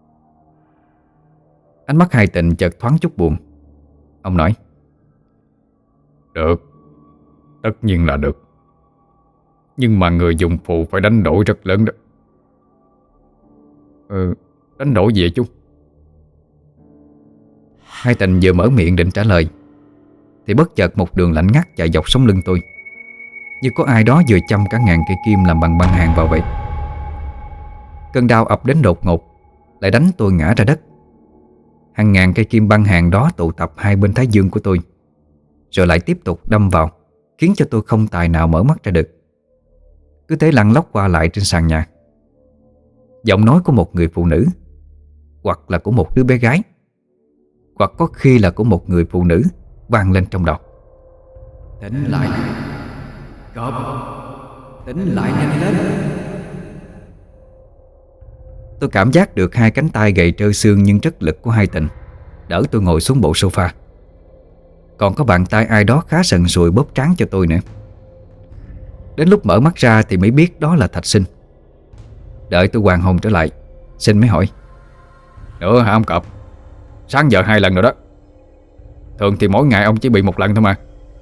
S1: Ánh mắt Hai Tình chợt thoáng chút buồn. Ông nói.
S2: Được, tất nhiên là được. Nhưng mà người dùng phù phải đánh đổi rất lớn đó.
S1: Ừ,
S2: đánh đổi gì vậy chú?
S1: Hai Tình vừa mở miệng định trả lời thì bất chợt một đường lạnh ngắt chạy dọc sống lưng tôi, như có ai đó vừa châm cả ngàn cây kim làm bằng băng hàng vào vậy. Cơn đau ập đến đột ngột, lại đánh tôi ngã ra đất. Hàng ngàn cây kim băng hàng đó tụ tập hai bên thái dương của tôi, rồi lại tiếp tục đâm vào, khiến cho tôi không tài nào mở mắt ra được. Cứ thế lăn lóc qua lại trên sàn nhà. Giọng nói của một người phụ nữ, hoặc là của một đứa bé gái, hoặc có khi là của một người phụ nữ, vang lên trong đầu. Tỉnh lại, cọp, tỉnh lại nhanh lên. Tôi cảm giác được hai cánh tay gầy trơ xương nhưng rất lực của Hai Tình đỡ tôi ngồi xuống bộ sofa. Còn có bàn tay ai đó khá sần sùi bóp trán cho tôi nữa. Đến lúc mở mắt ra thì mới biết đó là Thạch Sinh. Đợi tôi hoàn hồn trở lại, Sinh mới hỏi.
S2: Nữa hả ông Cọp? Sáng giờ hai lần rồi đó. Thường thì mỗi ngày ông chỉ bị một lần thôi mà.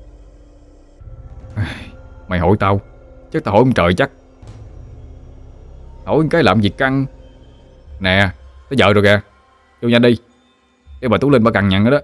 S2: Mày hỏi tao, chắc tao hỏi ông trời chắc. Hỏi cái làm gì căng. Nè, tới giờ rồi kìa, vô nhanh đi, để bà Tú Linh bà cằn nhằn nữa đó.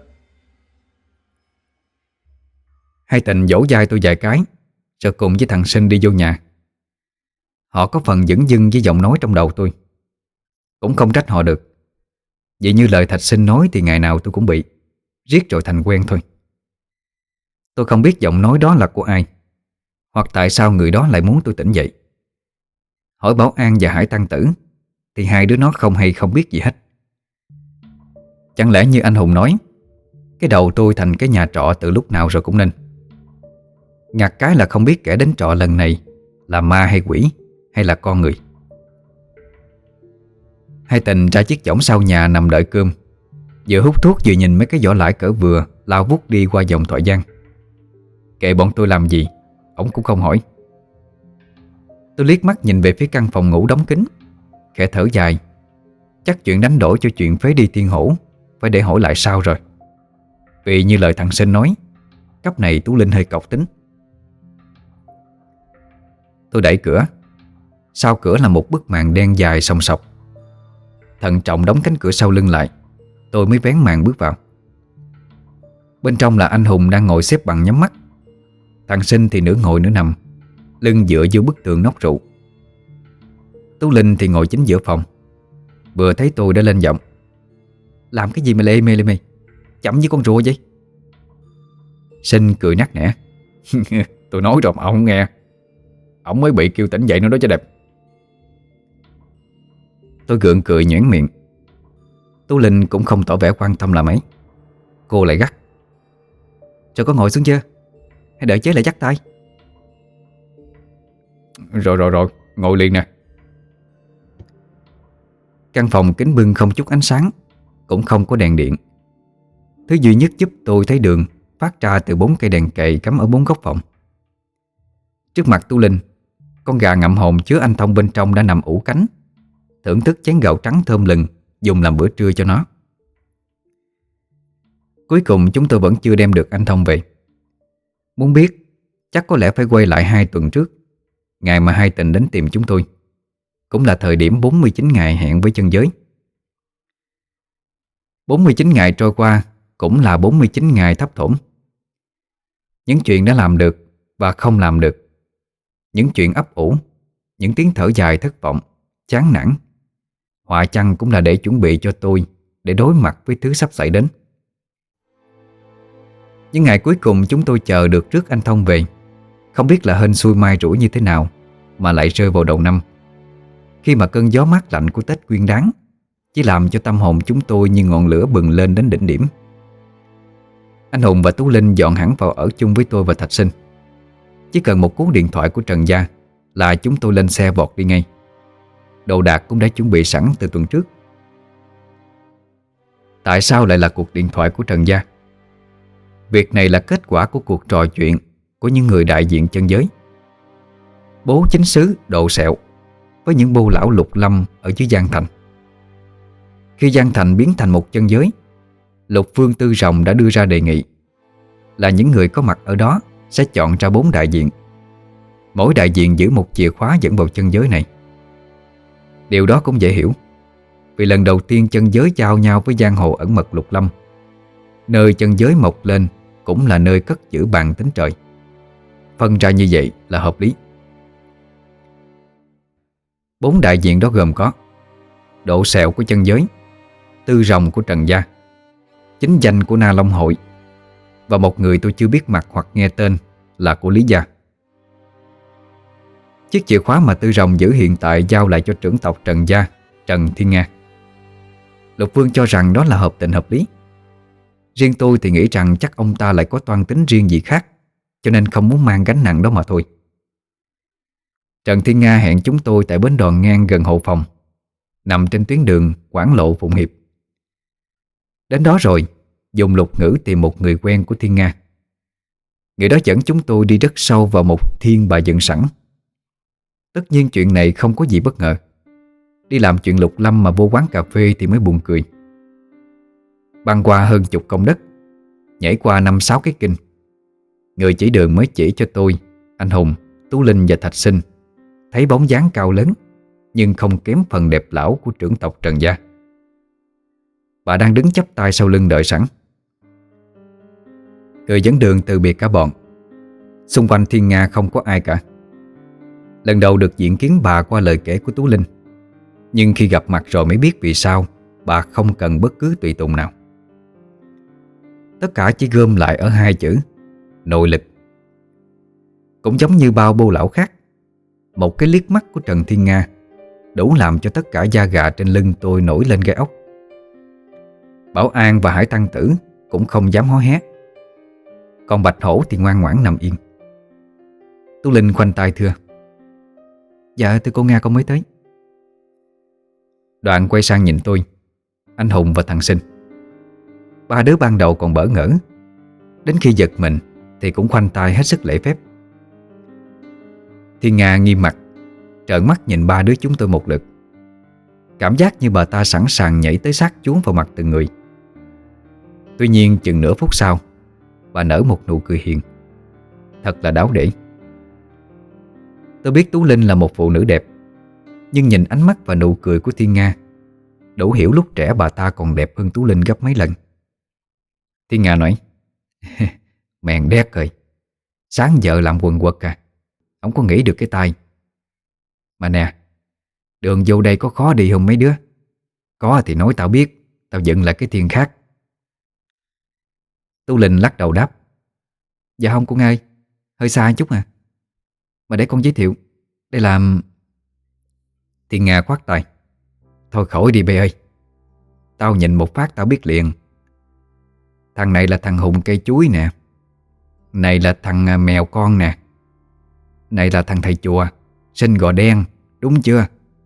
S1: Hai Tình vỗ vai tôi vài cái, rồi cùng với thằng Sinh đi vô nhà. Họ có phần dửng dưng với giọng nói trong đầu tôi. Cũng không trách họ được, vì như lời Thạch Sinh nói thì ngày nào tôi cũng bị, riết rồi thành quen thôi. Tôi không biết giọng nói đó là của ai, hoặc tại sao người đó lại muốn tôi tỉnh dậy. Hỏi Bảo An và Hải Tăng Tử thì hai đứa nó không hay không biết gì hết. Chẳng lẽ như anh Hùng nói, cái đầu tôi thành cái nhà trọ từ lúc nào rồi cũng nên. Ngặt cái là không biết kẻ đến trọ lần này là ma hay quỷ, hay là con người. Hai Tình ra chiếc chõng sau nhà nằm đợi cơm, vừa hút thuốc vừa nhìn mấy cái vỏ lãi cỡ vừa lao vút đi qua dòng Thoại Giang. Kệ bọn tôi làm gì, ổng cũng không hỏi. Tôi liếc mắt nhìn về phía căn phòng ngủ đóng kín, khẽ thở dài. Chắc chuyện đánh đổi cho chuyện phế đi thiên hổ phải để hỏi lại sau rồi. Vì như lời thằng Sinh nói, cấp này Tú Linh hơi cọc tính. Tôi đẩy cửa. Sau cửa là một bức màn đen dài sòng sọc. Thận trọng đóng cánh cửa sau lưng lại, tôi mới vén màn bước vào. Bên trong là anh Hùng đang ngồi xếp bằng nhắm mắt. Thằng Sinh thì nửa ngồi nửa nằm, lưng dựa vô bức tường nóc rượu. Tú Linh thì ngồi chính giữa phòng. Vừa thấy tôi đã lên giọng: "Làm cái gì mà lê mê lê mê, chậm như con rùa vậy?" Sinh cười nắc nẻ: "Tôi nói rồi mà ông không nghe. Ông mới bị kêu tỉnh dậy nữa đó cho đẹp." Tôi gượng cười nhoẻn miệng. Tú Linh cũng không tỏ vẻ quan tâm là mấy. Cô lại gắt: "Rồi có ngồi xuống chưa? Hay đợi chế lại dắt tay?"
S2: Rồi rồi rồi, ngồi liền nè.
S1: Căn phòng kính bưng không chút ánh sáng, cũng không có đèn điện. Thứ duy nhất giúp tôi thấy đường phát ra từ bốn cây đèn cầy cắm ở bốn góc phòng. Trước mặt Tú Linh, con gà ngậm hồn chứa anh thông bên trong đã nằm ủ cánh, thưởng thức chén gạo trắng thơm lừng dùng làm bữa trưa cho nó. Cuối cùng chúng tôi vẫn chưa đem được anh thông về. Muốn biết, chắc có lẽ phải quay lại hai tuần trước, ngày mà hai tình đến tìm chúng tôi. Cũng là thời điểm bốn mươi chín ngày hẹn với chân giới. bốn mươi chín ngày trôi qua cũng là bốn mươi chín ngày thấp thỏm. Những chuyện đã làm được và không làm được, những chuyện ấp ủ, những tiếng thở dài thất vọng, chán nản, họa chăng cũng là để chuẩn bị cho tôi để đối mặt với thứ sắp xảy đến. Những ngày cuối cùng chúng tôi chờ được rước anh Thông về. Không biết là hên xui mai rủi như thế nào mà lại rơi vào đầu năm, khi mà cơn gió mát lạnh của Tết Nguyên Đán chỉ làm cho tâm hồn chúng tôi như ngọn lửa bừng lên đến đỉnh điểm. Anh Hùng và Tú Linh dọn hẳn vào ở chung với tôi và Thạch Sinh. Chỉ cần một cú điện thoại của Trần Gia là chúng tôi lên xe vọt đi ngay. Đồ đạc cũng đã chuẩn bị sẵn từ tuần trước. Tại sao lại là cuộc điện thoại của Trần Gia? Việc này là kết quả của cuộc trò chuyện của những người đại diện chân giới. Bố chính xứ Độ Sẹo với những bô lão Lục Lâm ở dưới Giang Thành. Khi Giang Thành biến thành một chân giới, Lục Vương Tư Rồng đã đưa ra đề nghị là những người có mặt ở đó sẽ chọn ra bốn đại diện. Mỗi đại diện giữ một chìa khóa dẫn vào chân giới này. Điều đó cũng dễ hiểu, vì lần đầu tiên chân giới giao nhau với giang hồ ẩn mật Lục Lâm. Nơi chân giới mọc lên cũng là nơi cất giữ bàn tính trời. Phân ra như vậy là hợp lý. Bốn đại diện đó gồm có Độ Sẹo của chân giới, Tư Rồng của Trần Gia, Chính Danh của Na Long Hội, và một người tôi chưa biết mặt hoặc nghe tên là của Lý Gia. Chiếc chìa khóa mà Tư Rồng giữ hiện tại giao lại cho trưởng tộc Trần Gia, Trần Thiên Nga. Lục Vương cho rằng đó là hợp tình hợp lý. Riêng tôi thì nghĩ rằng chắc ông ta lại có toan tính riêng gì khác, cho nên không muốn mang gánh nặng đó mà thôi. Trần Thiên Nga hẹn chúng tôi tại bến đò ngang gần hộ phòng, nằm trên tuyến đường Quảng Lộ Phụng Hiệp. Đến đó rồi, dùng lục ngữ tìm một người quen của Thiên Nga. Người đó dẫn chúng tôi đi rất sâu vào một thiên bà dựng sẵn. Tất nhiên chuyện này không có gì bất ngờ. Đi làm chuyện Lục Lâm mà vô quán cà phê thì mới buồn cười. Băng qua hơn chục công đất, nhảy qua năm sáu cái kinh. Người chỉ đường mới chỉ cho tôi, anh Hùng, Tú Linh và Thạch Sinh thấy bóng dáng cao lớn nhưng không kém phần đẹp lão của trưởng tộc Trần Gia. Bà đang đứng chắp tay sau lưng đợi sẵn. Người dẫn đường từ biệt cả bọn. Xung quanh Thiên Nga không có ai cả. Lần đầu được diện kiến bà qua lời kể của Tú Linh, nhưng khi gặp mặt rồi mới biết vì sao bà không cần bất cứ tùy tùng nào. Tất cả chỉ gom lại ở hai chữ: nội lực. Cũng giống như bao bô lão khác, một cái liếc mắt của Trần Thiên Nga đủ làm cho tất cả da gà trên lưng tôi nổi lên gai ốc. Bảo An và Hải Tăng Tử cũng không dám hó hé, còn Bạch Hổ thì ngoan ngoãn nằm yên. Tú Linh khoanh tay thưa: "Dạ thưa cô Nga, con mới tới." Đoạn quay sang nhìn tôi, anh Hùng và thằng Sinh. Ba đứa ban đầu còn bỡ ngỡ, đến khi giật mình thì cũng khoanh tay hết sức lễ phép. Thiên Nga nghiêm mặt, trợn mắt nhìn ba đứa chúng tôi một lượt. Cảm giác như bà ta sẵn sàng nhảy tới sát chuống vào mặt từng người. Tuy nhiên chừng nửa phút sau, bà nở một nụ cười hiền, thật là đáo để. Tôi biết Tú Linh là một phụ nữ đẹp, nhưng nhìn ánh mắt và nụ cười của Thiên Nga, đủ hiểu lúc trẻ bà ta còn đẹp hơn Tú Linh gấp mấy lần. Thiên Nga nói: Mèn đét rồi, sáng giờ làm quần quật à, không có nghĩ được cái tay. Mà nè, đường vô đây có khó đi không mấy đứa? Có thì nói tao biết, tao dựng lại cái thiên khác. Tú Linh lắc đầu đáp: Dạ không cô ơi, hơi xa chút à. Mà để con giới thiệu, đây là... Thiên Nga khoát tay: Thôi khỏi đi bê ơi, tao nhìn một phát tao biết liền. Thằng này là thằng Hùng cây chuối nè, này là thằng à, mèo con nè, này là thằng thầy chùa sinh gò đen, đúng chưa?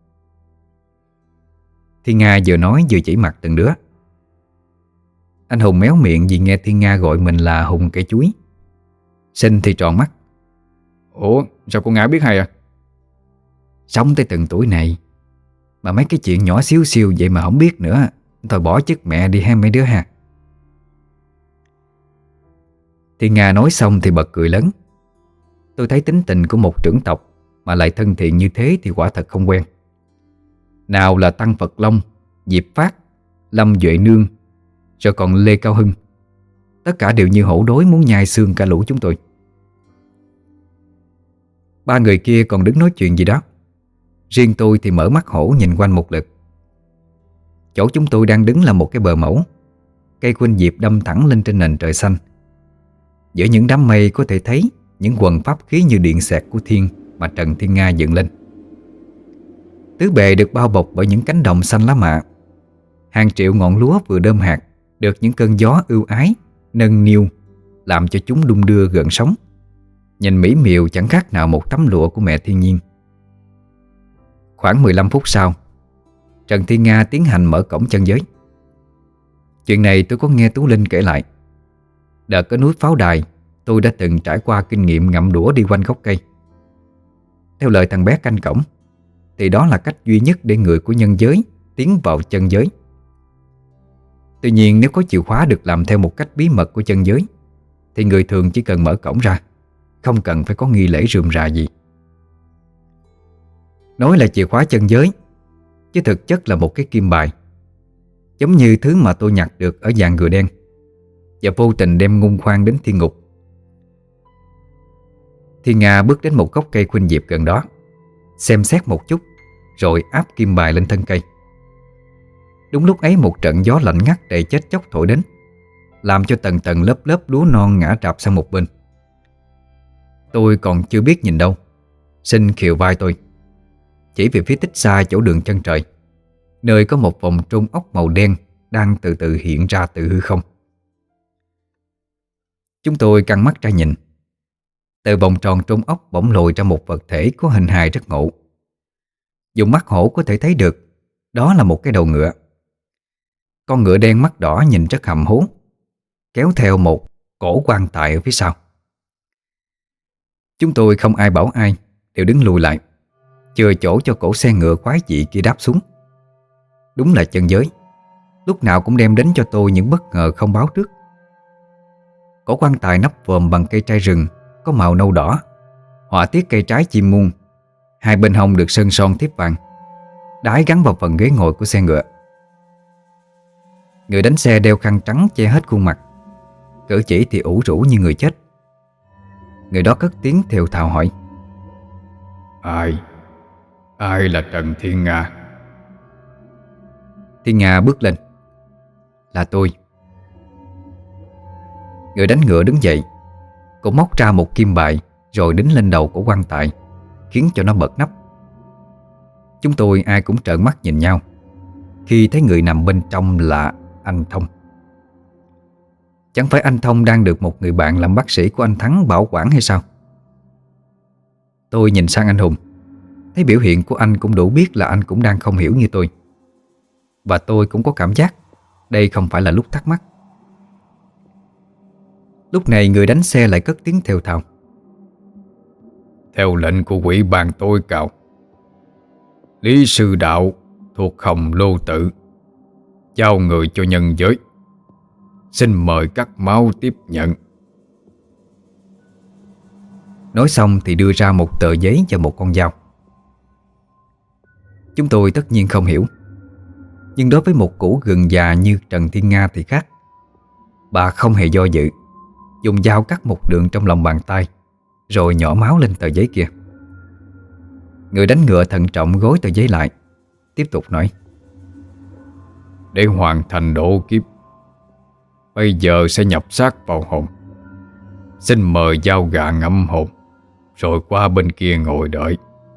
S1: Thiên Nga vừa nói vừa chỉ mặt từng đứa. Anh Hùng méo miệng vì nghe Thiên Nga gọi mình là Hùng cây chuối. Sinh thì tròn mắt:
S2: Ủa sao cô Nga biết hay à?
S1: Sống tới từng tuổi này mà mấy cái chuyện nhỏ xíu xiu vậy mà không biết nữa, thôi bỏ chức mẹ đi ha mấy đứa ha. Thiên Nga nói xong thì bật cười lớn. Tôi thấy tính tình của một trưởng tộc mà lại thân thiện như thế thì quả thật không quen. Nào là Tăng Phật Long, Diệp Phát, Lâm Duệ Nương, rồi còn Lê Cao Hưng, tất cả đều như hổ đói muốn nhai xương cả lũ chúng tôi. Ba người kia còn đứng nói chuyện gì đó, riêng tôi thì mở mắt hổ nhìn quanh một lượt. Chỗ chúng tôi đang đứng là một cái bờ mẫu, cây khuynh diệp đâm thẳng lên trên nền trời xanh. Giữa những đám mây có thể thấy những quần pháp khí như điện xẹt của thiên mà Trần Thiên Nga dựng lên. Tứ bề được bao bọc bởi những cánh đồng xanh lá mạ. Hàng triệu ngọn lúa vừa đơm hạt được những cơn gió ưu ái nâng niu, làm cho chúng đung đưa gợn sóng, nhìn mỹ miều chẳng khác nào một tấm lụa của mẹ thiên nhiên. Khoảng mười lăm phút sau, Trần Thiên Nga tiến hành mở cổng chân giới. Chuyện này tôi có nghe Tú Linh kể lại. Đợt ở núi Pháo Đài, tôi đã từng trải qua kinh nghiệm ngậm đũa đi quanh gốc cây. Theo lời thằng bé canh cổng, thì đó là cách duy nhất để người của nhân giới tiến vào chân giới. Tuy nhiên nếu có chìa khóa được làm theo một cách bí mật của chân giới, thì người thường chỉ cần mở cổng ra, không cần phải có nghi lễ rườm rà gì. Nói là chìa khóa chân giới, chứ thực chất là một cái kim bài, giống như thứ mà tôi nhặt được ở dạng ngựa đen và vô tình đem ngung khoan đến thiên ngục. Thiên Nga bước đến một gốc cây khuynh diệp gần đó, xem xét một chút rồi áp kim bài lên thân cây. Đúng lúc ấy một trận gió lạnh ngắt đầy chết chóc thổi đến, làm cho tầng tầng lớp lớp lúa non ngã rạp sang một bên. Tôi còn chưa biết nhìn đâu, Sinh khều vai tôi, chỉ về phía tích xa chỗ đường chân trời, nơi có một vòng trung ốc màu đen đang từ từ hiện ra từ hư không. Chúng tôi căng mắt ra nhìn. Từ vòng tròn trung ốc bỗng lồi ra một vật thể có hình hài rất ngộ. Dùng mắt hổ có thể thấy được đó là một cái đầu ngựa. Con ngựa đen mắt đỏ nhìn rất hầm hố, kéo theo một cổ quan tài ở phía sau. Chúng tôi không ai bảo ai, đều đứng lùi lại, chừa chỗ cho cổ xe ngựa quái dị kia đáp xuống. Đúng là chân giới, lúc nào cũng đem đến cho tôi những bất ngờ không báo trước. Cổ quan tài nắp vòm bằng cây trai rừng có màu nâu đỏ, họa tiết cây trái chim muôn. Hai bên hông được sơn son thiếp vàng, đái gắn vào phần ghế ngồi của xe ngựa. Người đánh xe đeo khăn trắng che hết khuôn mặt, cử chỉ thì ủ rũ như người chết. Người đó cất tiếng thều thào hỏi:
S2: Ai? Ai là Trần Thiên Nga?
S1: Thiên Nga bước lên: Là tôi. Người đánh ngựa đứng dậy, cô móc ra một kim bài rồi đính lên đầu của quan tài, khiến cho nó bật nắp. Chúng tôi ai cũng trợn mắt nhìn nhau khi thấy người nằm bên trong là anh Thông. Chẳng phải anh Thông đang được một người bạn làm bác sĩ của anh Thắng bảo quản hay sao? Tôi nhìn sang anh Hùng, thấy biểu hiện của anh cũng đủ biết là anh cũng đang không hiểu như tôi. Và tôi cũng có cảm giác đây không phải là lúc thắc mắc. Lúc này người đánh xe lại cất tiếng thều thào:
S2: Theo lệnh của quỷ ban tối cao, Lý Sư Đạo thuộc Hồng Lô Tự giao người cho nhân giới, xin mời các máu tiếp nhận.
S1: Nói xong thì đưa ra một tờ giấy và một con dao. Chúng tôi tất nhiên không hiểu, nhưng đối với một củ gừng già như Trần Thiên Nga thì khác. Bà không hề do dự, dùng dao cắt một đường trong lòng bàn tay, rồi nhỏ máu lên tờ giấy kia. Người đánh ngựa thận trọng gối tờ giấy lại, tiếp tục nói:
S2: Để hoàn thành độ kiếp, bây giờ sẽ nhập xác vào hồn. Xin mời dao gà ngâm hồn, rồi qua bên kia ngồi đợi.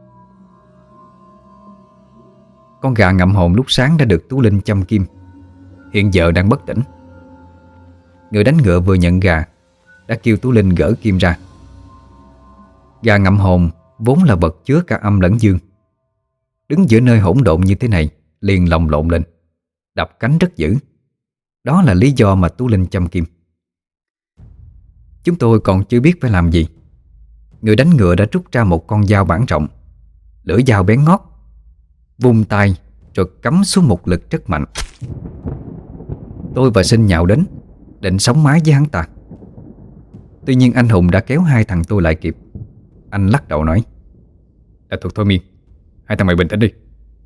S1: Con gà ngậm hồn lúc sáng đã được Tú Linh châm kim, hiện giờ đang bất tỉnh. Người đánh ngựa vừa nhận gà đã kêu Tú Linh gỡ kim ra. Gà ngậm hồn vốn là vật chứa cả âm lẫn dương, đứng giữa nơi hỗn độn như thế này liền lồng lộn lên, đập cánh rất dữ. Đó là lý do mà Tú Linh châm kim. Chúng tôi còn chưa biết phải làm gì, người đánh ngựa đã rút ra một con dao bản rộng, lưỡi dao bén ngót, vung tay rồi cắm xuống một lực rất mạnh. Tôi và Sinh nhào đến, định sống mái với hắn ta. Tuy nhiên anh Hùng đã kéo hai thằng tôi lại kịp. Anh lắc đầu nói:
S2: Đã thuộc thôi miên, hai thằng mày bình tĩnh đi.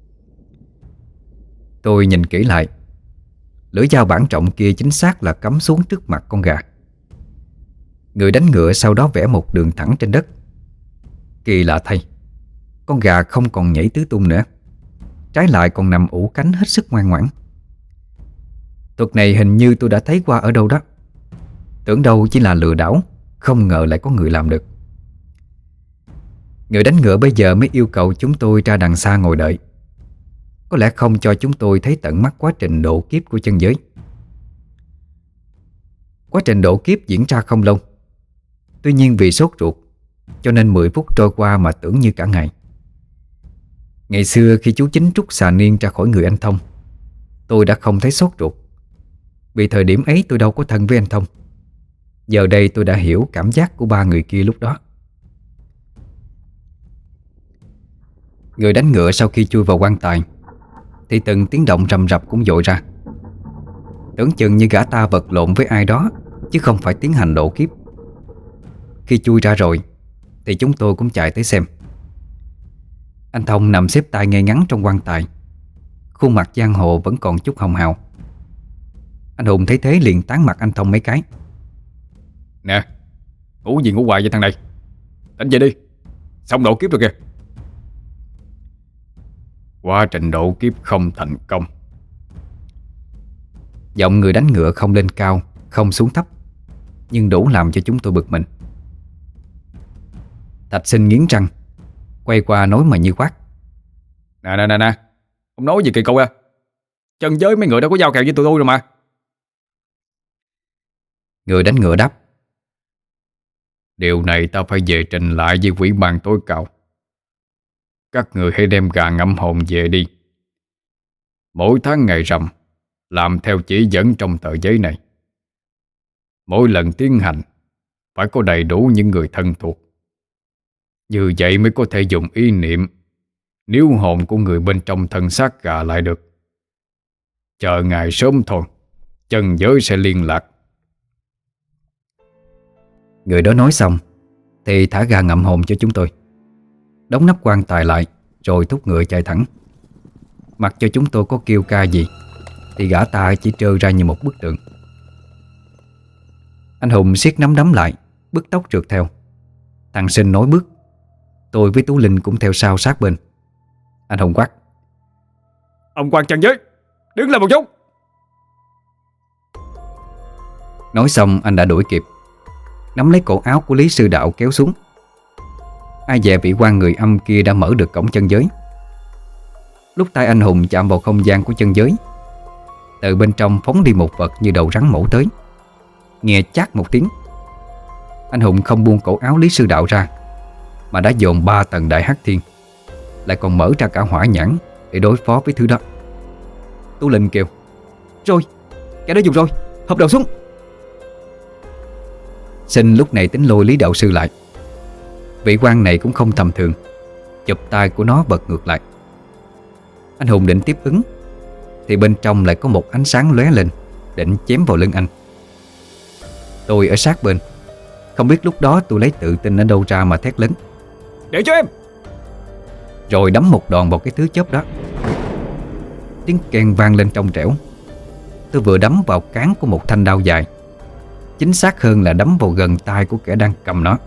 S1: Tôi nhìn kỹ lại, lưỡi dao bản trọng kia chính xác là cắm xuống trước mặt con gà. Người đánh ngựa sau đó vẽ một đường thẳng trên đất. Kỳ lạ thay, con gà không còn nhảy tứ tung nữa, trái lại còn nằm ủ cánh hết sức ngoan ngoãn. Thuật này hình như tôi đã thấy qua ở đâu đó. Tưởng đâu chỉ là lừa đảo, không ngờ lại có người làm được. Người đánh ngựa bây giờ mới yêu cầu chúng tôi ra đằng xa ngồi đợi. Có lẽ không cho chúng tôi thấy tận mắt quá trình độ kiếp của chân giới. Quá trình độ kiếp diễn ra không lâu. Tuy nhiên vì sốt ruột cho nên mười phút trôi qua mà tưởng như cả ngày. Ngày xưa khi chú Chính trút xà niên ra khỏi người anh Thông, tôi đã không thấy sốt ruột, vì thời điểm ấy tôi đâu có thân với anh Thông. Giờ đây tôi đã hiểu cảm giác của ba người kia lúc đó. Người đánh ngựa sau khi chui vào quan tài thì từng tiếng động rầm rập cũng dội ra. Tưởng chừng như gã ta vật lộn với ai đó, chứ không phải tiến hành độ kiếp. Khi chui ra rồi thì chúng tôi cũng chạy tới xem. Anh Thông nằm xếp tay ngay ngắn trong quan tài, khuôn mặt giang hồ vẫn còn chút hồng hào. Anh Hùng thấy thế liền tán mặt anh Thông mấy cái.
S2: Nè, ngủ gì ngủ hoài vậy thằng này, tỉnh dậy đi, xong độ kiếp rồi kìa. Quá trình độ kiếp không thành công.
S1: Giọng người đánh ngựa không lên cao, không xuống thấp, nhưng đủ làm cho chúng tôi bực mình. Thạch Sinh nghiến răng, quay qua nói mà như quát:
S2: Nè nè nè nè, ông nói gì kỳ cậu à? Chân giới mấy người đâu có giao kèo với tụi tôi rồi mà.
S1: Người đánh ngựa đáp:
S2: Điều này ta phải về trình lại với quỹ ban tối cao. Các người hãy đem gà ngâm hồn về đi. Mỗi tháng ngày rằm làm theo chỉ dẫn trong tờ giấy này. Mỗi lần tiến hành phải có đầy đủ những người thân thuộc. Như vậy mới có thể dùng ý niệm níu hồn của người bên trong thân xác gà lại được. Chờ ngày sớm thôi, chân giới sẽ liên lạc.
S1: Người đó nói xong thì thả gà ngậm hồn cho chúng tôi, đóng nắp quan tài lại, rồi thúc ngựa chạy thẳng. Mặc cho chúng tôi có kêu ca gì thì gã ta chỉ trơ ra như một bức tượng. Anh Hùng siết nắm đấm lại, bứt tóc trượt theo. Thằng Sinh nối bước. Tôi với Tú Linh cũng theo sau sát bên. Anh Hùng quát:
S2: Ông quan chân giới, đứng lại một chút.
S1: Nói xong anh đã đuổi kịp, nắm lấy cổ áo của Lý Sư Đạo kéo xuống. Ai dè vị quan người âm kia đã mở được cổng chân giới. Lúc tay anh Hùng chạm vào không gian của chân giới, từ bên trong phóng đi một vật như đầu rắn mổ tới. Nghe chát một tiếng, anh Hùng không buông cổ áo Lý Sư Đạo ra, mà đã dồn ba tầng đại hắc thiên, lại còn mở ra cả hỏa nhãn để đối phó với thứ đó. Tú Linh kêu: Rồi, kẻ đó dùng rồi, hợp đầu xuống. Sinh lúc này tính lôi Lý Đạo Sư lại. Vị quan này cũng không tầm thường, chụp tay của nó bật ngược lại. Anh Hùng định tiếp ứng thì bên trong lại có một ánh sáng lóe lên, định chém vào lưng anh. Tôi ở sát bên, Không biết lúc đó tôi lấy tự tin ở đâu ra mà thét lớn:
S2: Để cho em!
S1: Rồi đấm một đòn vào cái thứ chớp đó. Tiếng keng vang lên trong trẻo. Tôi vừa đấm vào cán của một thanh đao dài, chính xác hơn là đấm vào gần tay của kẻ đang cầm nó.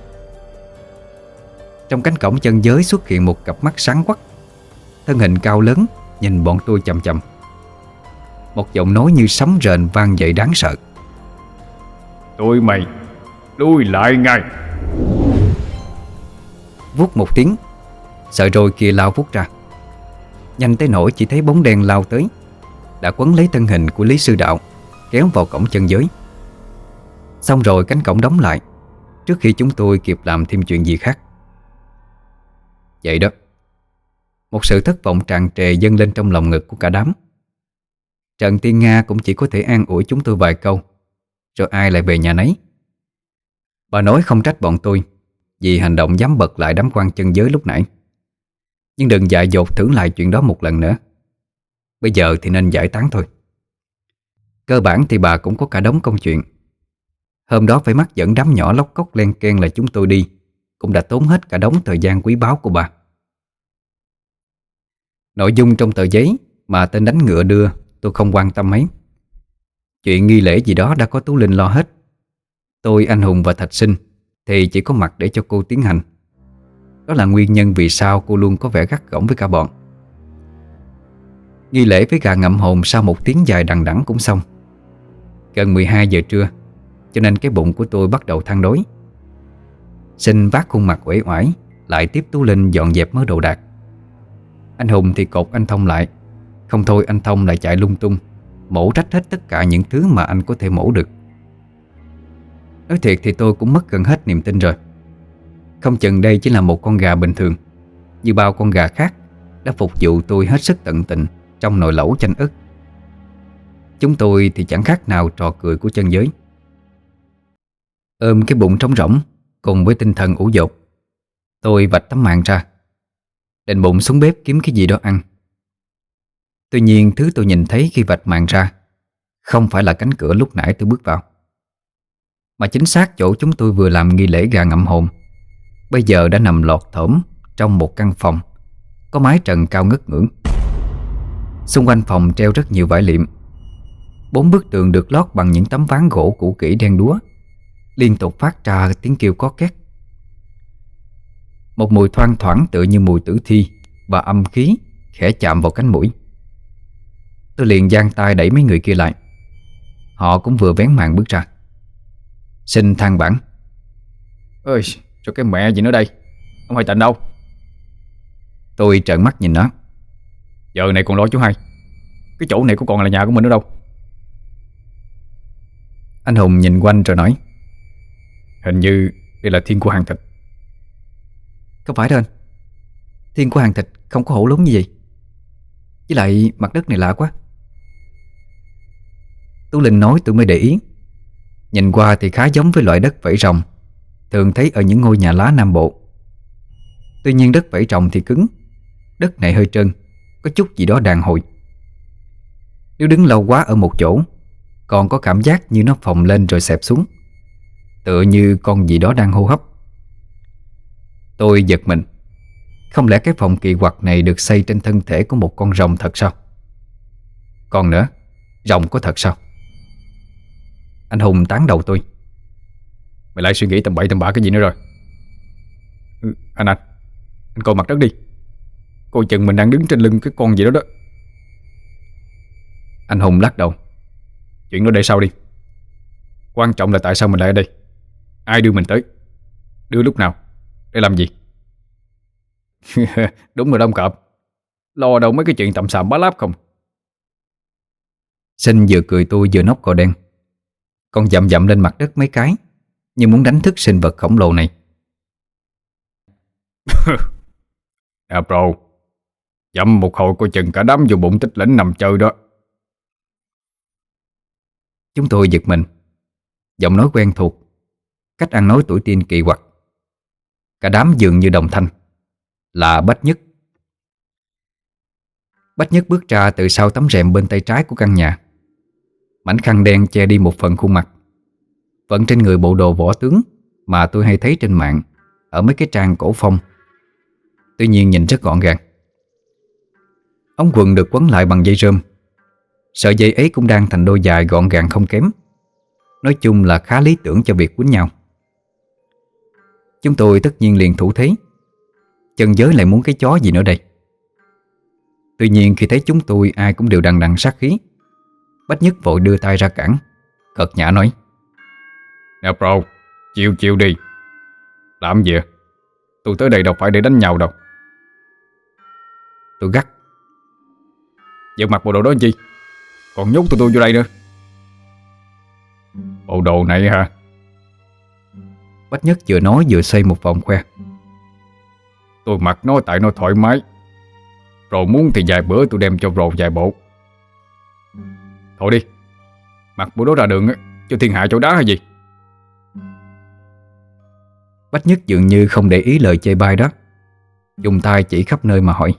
S1: Trong cánh cổng chân giới xuất hiện một cặp mắt sáng quắc, thân hình cao lớn nhìn bọn tôi chằm chằm. Một giọng nói như sấm rền vang dậy đáng sợ:
S2: Tụi mày lui lại ngay!
S1: Vút một tiếng, sợi roi kia lao vút ra. Nhanh tới nỗi chỉ thấy bóng đen lao tới, đã quấn lấy thân hình của Lý Sư Đạo, kéo vào cổng chân giới. Xong rồi cánh cổng đóng lại trước khi chúng tôi kịp làm thêm chuyện gì khác. Vậy đó, một sự thất vọng tràn trề dâng lên trong lòng ngực của cả đám. Trần Tiên Nga cũng chỉ có thể an ủi chúng tôi vài câu, rồi ai lại về nhà nấy. Bà nói không trách bọn tôi vì hành động dám bật lại đám quan chân giới lúc nãy, nhưng đừng dại dột thử lại chuyện đó một lần nữa. Bây giờ thì nên giải tán thôi. Cơ bản thì bà cũng có cả đống công chuyện. Hôm đó phải mắc dẫn đám nhỏ lóc cóc len ken là chúng tôi đi cũng đã tốn hết cả đống thời gian quý báu của bà. Nội dung trong tờ giấy mà tên đánh ngựa đưa tôi không quan tâm mấy. Chuyện nghi lễ gì đó đã có Tú Linh lo hết. Tôi, anh Hùng và Thạch Sinh thì chỉ có mặt để cho cô tiến hành. Đó là nguyên nhân vì sao cô luôn có vẻ gắt gỏng với cả bọn. Nghi lễ với gà ngậm hồn sau một tiếng dài đằng đẵng cũng xong. Gần mười hai giờ trưa, cho nên cái bụng của tôi bắt đầu than đói. Sinh vác khuôn mặt uể oải lại tiếp Tú Linh dọn dẹp mớ đồ đạc. Anh Hùng thì cột anh Thông lại. Không thôi anh Thông lại chạy lung tung, mổ trách hết tất cả những thứ mà anh có thể mổ được. Nói thiệt thì tôi cũng mất gần hết niềm tin rồi. Không chừng đây chỉ là một con gà bình thường, như bao con gà khác đã phục vụ tôi hết sức tận tình trong nồi lẩu chanh ức. Chúng tôi thì chẳng khác nào trò cười của chân giới. Ôm cái bụng trống rỗng cùng với tinh thần ủ dột, tôi vạch tấm màn ra, định bụng xuống bếp kiếm cái gì đó ăn. Tuy nhiên thứ tôi nhìn thấy khi vạch màn ra không phải là cánh cửa lúc nãy tôi bước vào, mà chính xác chỗ chúng tôi vừa làm nghi lễ gà ngậm hồn bây giờ đã nằm lọt thỏm trong một căn phòng có mái trần cao ngất ngưỡng. Xung quanh phòng treo rất nhiều vải liệm. Bốn bức tường được lót bằng những tấm ván gỗ cũ kỹ đen đúa, liên tục phát ra tiếng kêu có két. Một mùi thoang thoảng tựa như mùi tử thi và âm khí khẽ chạm vào cánh mũi. Tôi liền giang tay đẩy mấy người kia lại. Họ cũng vừa vén màn bước ra. Sinh than vãn:
S2: Ơi, cho cái mẹ gì nữa đây? Ông Hai Tịnh đâu?
S1: Tôi trợn mắt nhìn nó:
S2: Giờ này còn lo chú Hai, cái chỗ này có còn là nhà của mình nữa đâu.
S1: Anh Hùng nhìn quanh rồi nói:
S2: Hình như đây là thiên của hàng thịt.
S1: Không phải đâu anh. Thiên của hàng thịt không có hổ lốn như vậy. Với lại mặt đất này lạ quá. Tú Linh nói tôi mới để ý. Nhìn qua thì khá giống với loại đất vảy rồng thường thấy ở những ngôi nhà lá Nam Bộ. Tuy nhiên đất vảy rồng thì cứng, đất này hơi trơn, có chút gì đó đàn hồi. Nếu đứng lâu quá ở một chỗ, còn có cảm giác như nó phồng lên rồi xẹp xuống, tựa như con gì đó đang hô hấp. Tôi giật mình. Không lẽ cái phòng kỳ quặc này được xây trên thân thể của một con rồng thật sao? Còn nữa, rồng có thật sao? Anh Hùng tán đầu tôi:
S2: Mày lại suy nghĩ tầm bậy tầm bạ cái gì nữa rồi? ừ, Anh anh Anh coi mặt đất đi. Coi chừng mình đang đứng trên lưng cái con gì đó đó.
S1: Anh Hùng lắc đầu:
S2: Chuyện đó để sau đi. Quan trọng là tại sao mình lại ở đây? Ai đưa mình tới? Đưa lúc nào? Để làm gì? Đúng rồi, đông cọp. Lo đâu mấy cái chuyện tầm xàm bá láp không.
S1: Sinh vừa cười tôi vừa nốc cò đen. Con dậm dậm lên mặt đất mấy cái, như muốn đánh thức sinh vật khổng lồ này.
S2: À bro, dậm một hồi coi chừng cả đám vô bụng tích lĩnh nằm chơi đó.
S1: Chúng tôi giật mình. Giọng nói quen thuộc, cách ăn nói tuổi teen kỳ quặc. Cả đám dường như đồng thanh. Là Bách Nhất. Bách Nhất bước ra từ sau tấm rèm bên tay trái của căn nhà. Mảnh khăn đen che đi một phần khuôn mặt. Vẫn trên người bộ đồ võ tướng, mà tôi hay thấy trên mạng ở mấy cái trang cổ phong. Tuy nhiên nhìn rất gọn gàng. Ống quần được quấn lại bằng dây rơm. Sợi dây ấy cũng đang thành đôi dài gọn gàng không kém. Nói chung là khá lý tưởng cho việc quýnh nhau. Chúng tôi tất nhiên liền thủ thế. Chân giới lại muốn cái chó gì nữa đây. Tuy nhiên khi thấy chúng tôi ai cũng đều đằng đằng sát khí, Bách Nhất vội đưa tay ra cản, cợt nhã nói:
S2: Nè bro, chịu chịu đi. Làm gì? Tôi tới đây đâu phải để đánh nhau đâu.
S1: Tôi gắt:
S2: Giờ mặc bộ đồ đó làm chi? Còn nhốt tụi tôi vô đây nữa. Bộ đồ này hả?
S1: Bách Nhất vừa nói vừa xoay một vòng khoe:
S2: Tôi mặc nó tại nó thoải mái. Rồi muốn thì vài bữa tôi đem cho bro vài bộ. Thôi đi, mặc bộ đó ra đường cho thiên hạ chỗ đá hay gì?
S1: Bách Nhất dường như không để ý lời chê bai đó, dùng tay chỉ khắp nơi mà hỏi: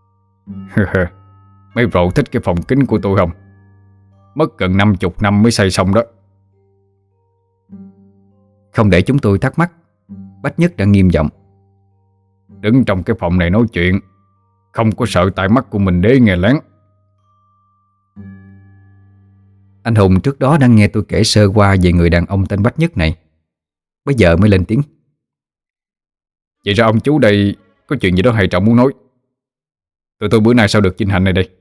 S2: Mấy bro thích cái phòng kính của tôi không? Mất gần năm chục năm mới xây xong đó.
S1: Không để chúng tôi thắc mắc, Bách Nhất đã nghiêm giọng:
S2: Đứng trong cái phòng này nói chuyện, không có sợ tai mắt của mình để nghe lén.
S1: Anh Hùng trước đó đã nghe tôi kể sơ qua về người đàn ông tên Bách Nhất này, bây giờ mới lên tiếng:
S2: Vậy ra ông chú đây có chuyện gì đó hay trọng muốn nói. Tụi tôi bữa nay sao được vinh hạnh này đây?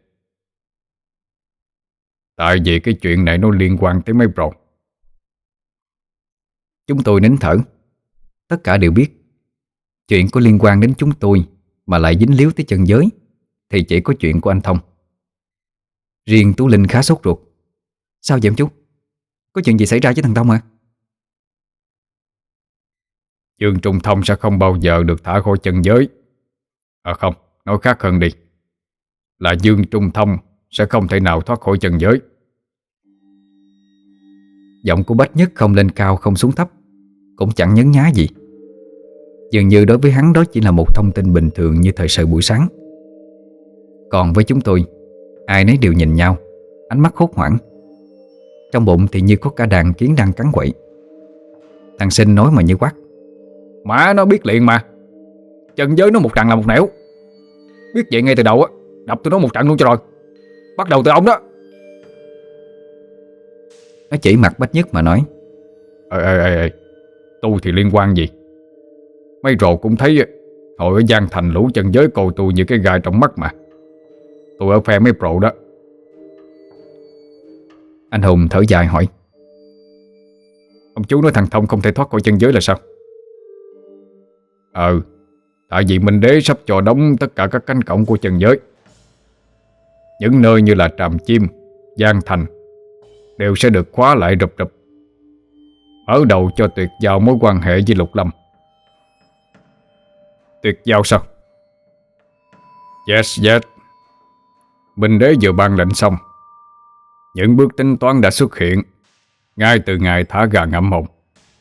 S2: Tại vì cái chuyện này nó liên quan tới mấy bro.
S1: Chúng tôi nín thở. Tất cả đều biết chuyện có liên quan đến chúng tôi mà lại dính líu tới chân giới thì chỉ có chuyện của anh Thông. Riêng Tú Linh khá sốt ruột: Sao vậy em chú? Có chuyện gì xảy ra với thằng Thông à?
S2: Dương Trung Thông sẽ không bao giờ được thả khỏi chân giới. À không, nói khác hơn đi, là Dương Trung Thông sẽ không thể nào thoát khỏi chân giới.
S1: Giọng của Bách Nhất không lên cao không xuống thấp, cũng chẳng nhấn nhá gì. Dường như đối với hắn đó chỉ là một thông tin bình thường như thời sự buổi sáng. Còn với chúng tôi, ai nấy đều nhìn nhau, ánh mắt hốt hoảng. Trong bụng thì như có cả đàn kiến đang cắn quậy. Thằng Sinh nói mà như quát:
S2: Má nó biết liền mà. Chân giới nó một trận là một nẻo. Biết vậy ngay từ đầu á, đập tụi nó một trận luôn cho rồi. Bắt đầu từ ông đó.
S1: Nó chỉ mặt Bách Nhất mà nói:
S2: Ê ê ê ê, tôi thì liên quan gì? Mấy rồ cũng thấy hồi ở Giang Thành lũ chân giới coi tôi như cái gai trong mắt mà. Tôi ở phe mấy pro đó.
S1: Anh Hùng thở dài hỏi:
S2: Ông chú nói thằng Thông không thể thoát khỏi chân giới là sao? Ừ, tại vì Minh Đế sắp cho đóng tất cả các cánh cổng của chân giới. Những nơi như là Tràm Chim, Giang Thành đều sẽ được khóa lại rụp rụp. Mở đầu cho tuyệt giao mối quan hệ với Lục Lâm. Tuyệt giao sao? Yes, yes. Minh Đế vừa ban lệnh xong, những bước tính toán đã xuất hiện ngay từ ngày thả gà ngậm hồn.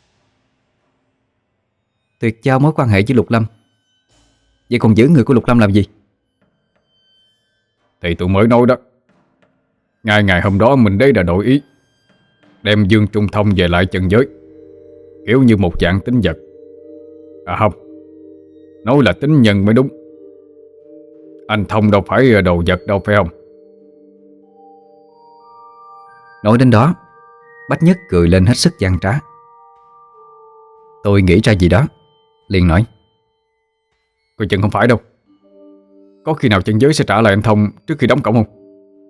S1: Tuyệt giao mối quan hệ với Lục Lâm? Vậy còn giữ người của Lục Lâm làm gì?
S2: Thì tôi mới nói đó. Ngay ngày hôm đó Minh Đế đã đổi ý, đem Dương Trung Thông về lại chân giới, kiểu như một dạng tính vật. À không, nói là tính nhân mới đúng. Anh Thông đâu phải đồ vật đâu phải không?
S1: Nói đến đó, Bách Nhất cười lên hết sức gian trá. Tôi nghĩ ra gì đó, liền nói:
S2: Coi chừng không phải đâu. Có khi nào chân giới sẽ trả lại anh Thông trước khi đóng cổng không?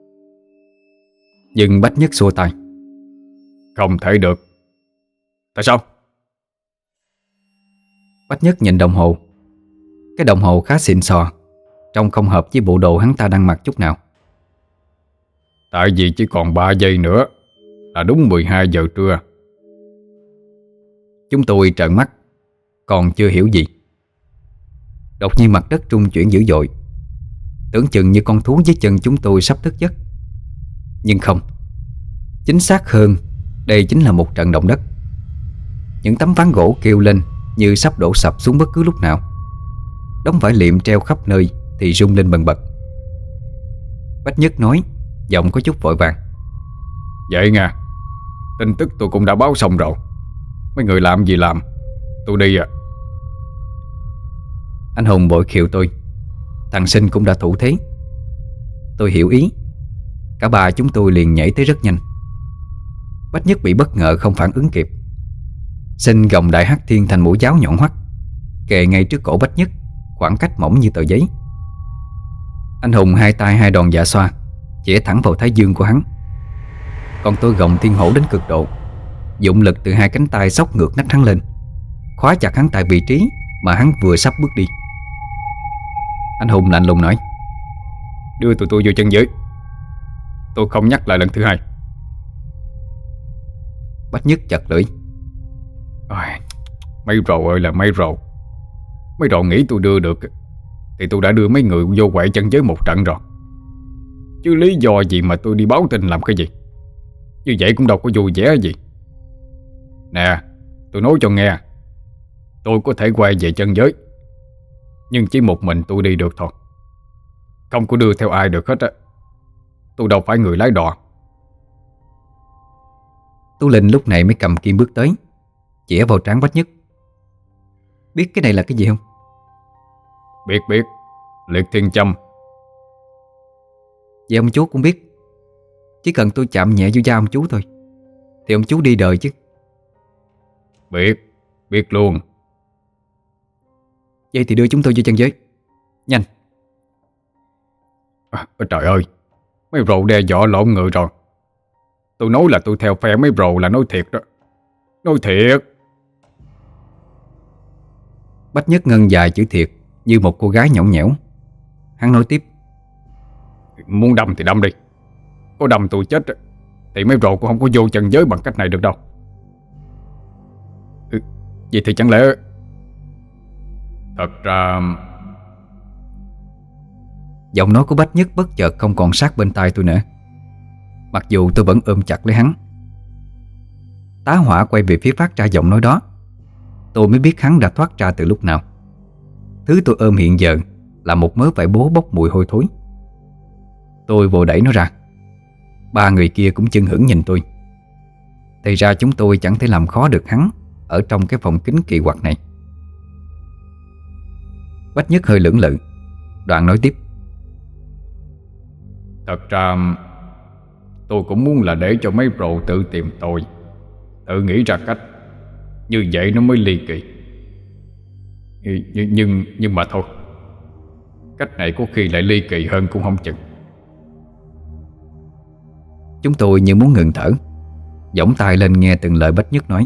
S1: Nhưng Bách Nhất xua tay:
S2: Không thể được. Tại sao?
S1: Bách Nhất nhìn đồng hồ. Cái đồng hồ khá xịn sò, trông không hợp với bộ đồ hắn ta đang mặc chút nào.
S2: Tại vì chỉ còn ba giây nữa là đúng mười hai giờ trưa.
S1: Chúng tôi trợn mắt, còn chưa hiểu gì. Đột nhiên mặt đất rung chuyển dữ dội, tưởng chừng như con thú dưới chân chúng tôi sắp thức giấc. Nhưng không, chính xác hơn, đây chính là một trận động đất. Những tấm ván gỗ kêu lên như sắp đổ sập xuống bất cứ lúc nào. Đống vải liệm treo khắp nơi thì rung lên bần bật. Bách Nhất nói, giọng có chút vội vàng:
S2: Vậy nha, tin tức tôi cũng đã báo xong rồi. Mấy người làm gì làm, tôi đi à.
S1: Anh Hùng vội khiều tôi. Thằng Sinh cũng đã thủ thế. Tôi hiểu ý. Cả ba chúng tôi liền nhảy tới rất nhanh. Bách Nhất bị bất ngờ không phản ứng kịp. Sinh gồng đại hắc thiên thành mũi giáo nhọn hoắt, kề ngay trước cổ Bách Nhất, khoảng cách mỏng như tờ giấy. Anh Hùng hai tay hai đòn dạ xoa chĩa thẳng vào thái dương của hắn. Còn tôi gồng thiên hổ đến cực độ, dụng lực từ hai cánh tay xốc ngược nách hắn lên, khóa chặt hắn tại vị trí mà hắn vừa sắp bước đi. Anh Hùng lạnh lùng nói:
S2: đưa tụi tôi vô chân giới, tôi không nhắc lại lần thứ hai.
S1: Bách Nhất chặt lưỡi:
S2: Ôi, mấy rồ ơi là mấy rồ. Mấy rồ nghĩ tôi đưa được thì tôi đã đưa mấy người vô quậy chân giới một trận rồi. Chứ lý do gì mà tôi đi báo tin làm cái gì? Như vậy cũng đâu có vui vẻ gì. Nè, tôi nói cho nghe, tôi có thể quay về chân giới, nhưng chỉ một mình tôi đi được thôi, không có đưa theo ai được hết á. Tôi đâu phải người lái đò.
S1: Tú Linh lúc này mới cầm kim bước tới, chĩa vào trán Bách Nhất: biết cái này là cái gì không?
S2: Biết biết, liệt thiên châm.
S1: Vậy ông chú cũng biết. Chỉ cần tôi chạm nhẹ vô da ông chú thôi thì ông chú đi đời chứ.
S2: Biết, biết luôn.
S1: Vậy thì đưa chúng tôi vô chân giới, nhanh.
S2: À, trời ơi, mấy rồ đe dọa lộn người rồi. Tôi nói là tôi theo phe mấy rồ là nói thiệt đó. Nói thiệt.
S1: Bách Nhất ngân dài chữ thiệt như một cô gái nhõng nhẽo. Hắn nói tiếp:
S2: muốn đâm thì đâm đi. Có đâm tôi chết thì mấy rồ cũng không có vô chân giới bằng cách này được đâu. Ừ, vậy thì chẳng lẽ... Thật ra...
S1: Giọng nói của Bách Nhất bất chợt không còn sát bên tai tôi nữa, mặc dù tôi vẫn ôm chặt lấy hắn. Tá hỏa quay về phía phát ra giọng nói đó. Tôi mới biết hắn đã thoát ra từ lúc nào. Thứ tôi ôm hiện giờ là một mớ vải bố bốc mùi hôi thối. Tôi vội đẩy nó ra. Ba người kia cũng chưng hửng nhìn tôi. Thì ra chúng tôi chẳng thể làm khó được hắn ở trong cái phòng kính kỳ quặc này. Bách Nhất hơi lưỡng lự, đoạn nói tiếp:
S2: Thật ra tôi cũng muốn là để cho mấy pro tự tìm tôi, tự nghĩ ra cách. Như vậy nó mới ly kỳ. Nhưng, nhưng, nhưng mà thôi, cách này có khi lại ly kỳ hơn cũng không chừng.
S1: Chúng tôi như muốn ngừng thở, giỏng tai lên nghe từng lời Bách Nhất nói.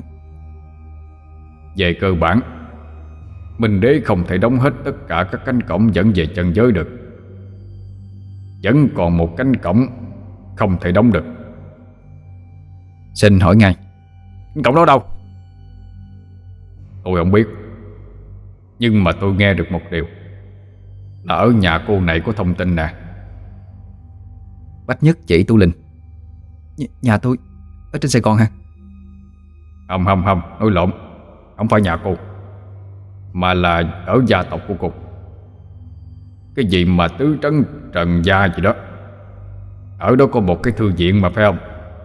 S2: Về cơ bản, Minh Đế không thể đóng hết tất cả các cánh cổng dẫn về chân giới được. Vẫn còn một cánh cổng không thể đóng được.
S1: Xin hỏi ngay:
S2: cổng đó đâu? Tôi không biết, nhưng mà tôi nghe được một điều, là ở nhà cô này có thông tin nè.
S1: Bách Nhất chỉ Tú Linh: Nh Nhà tôi ở trên Sài Gòn hả?
S2: Không không không, nói lộn. Không phải nhà cô, mà là ở gia tộc của cô. Cái gì mà tứ trấn Trần Gia gì đó. Ở đó có một cái thư viện mà phải không?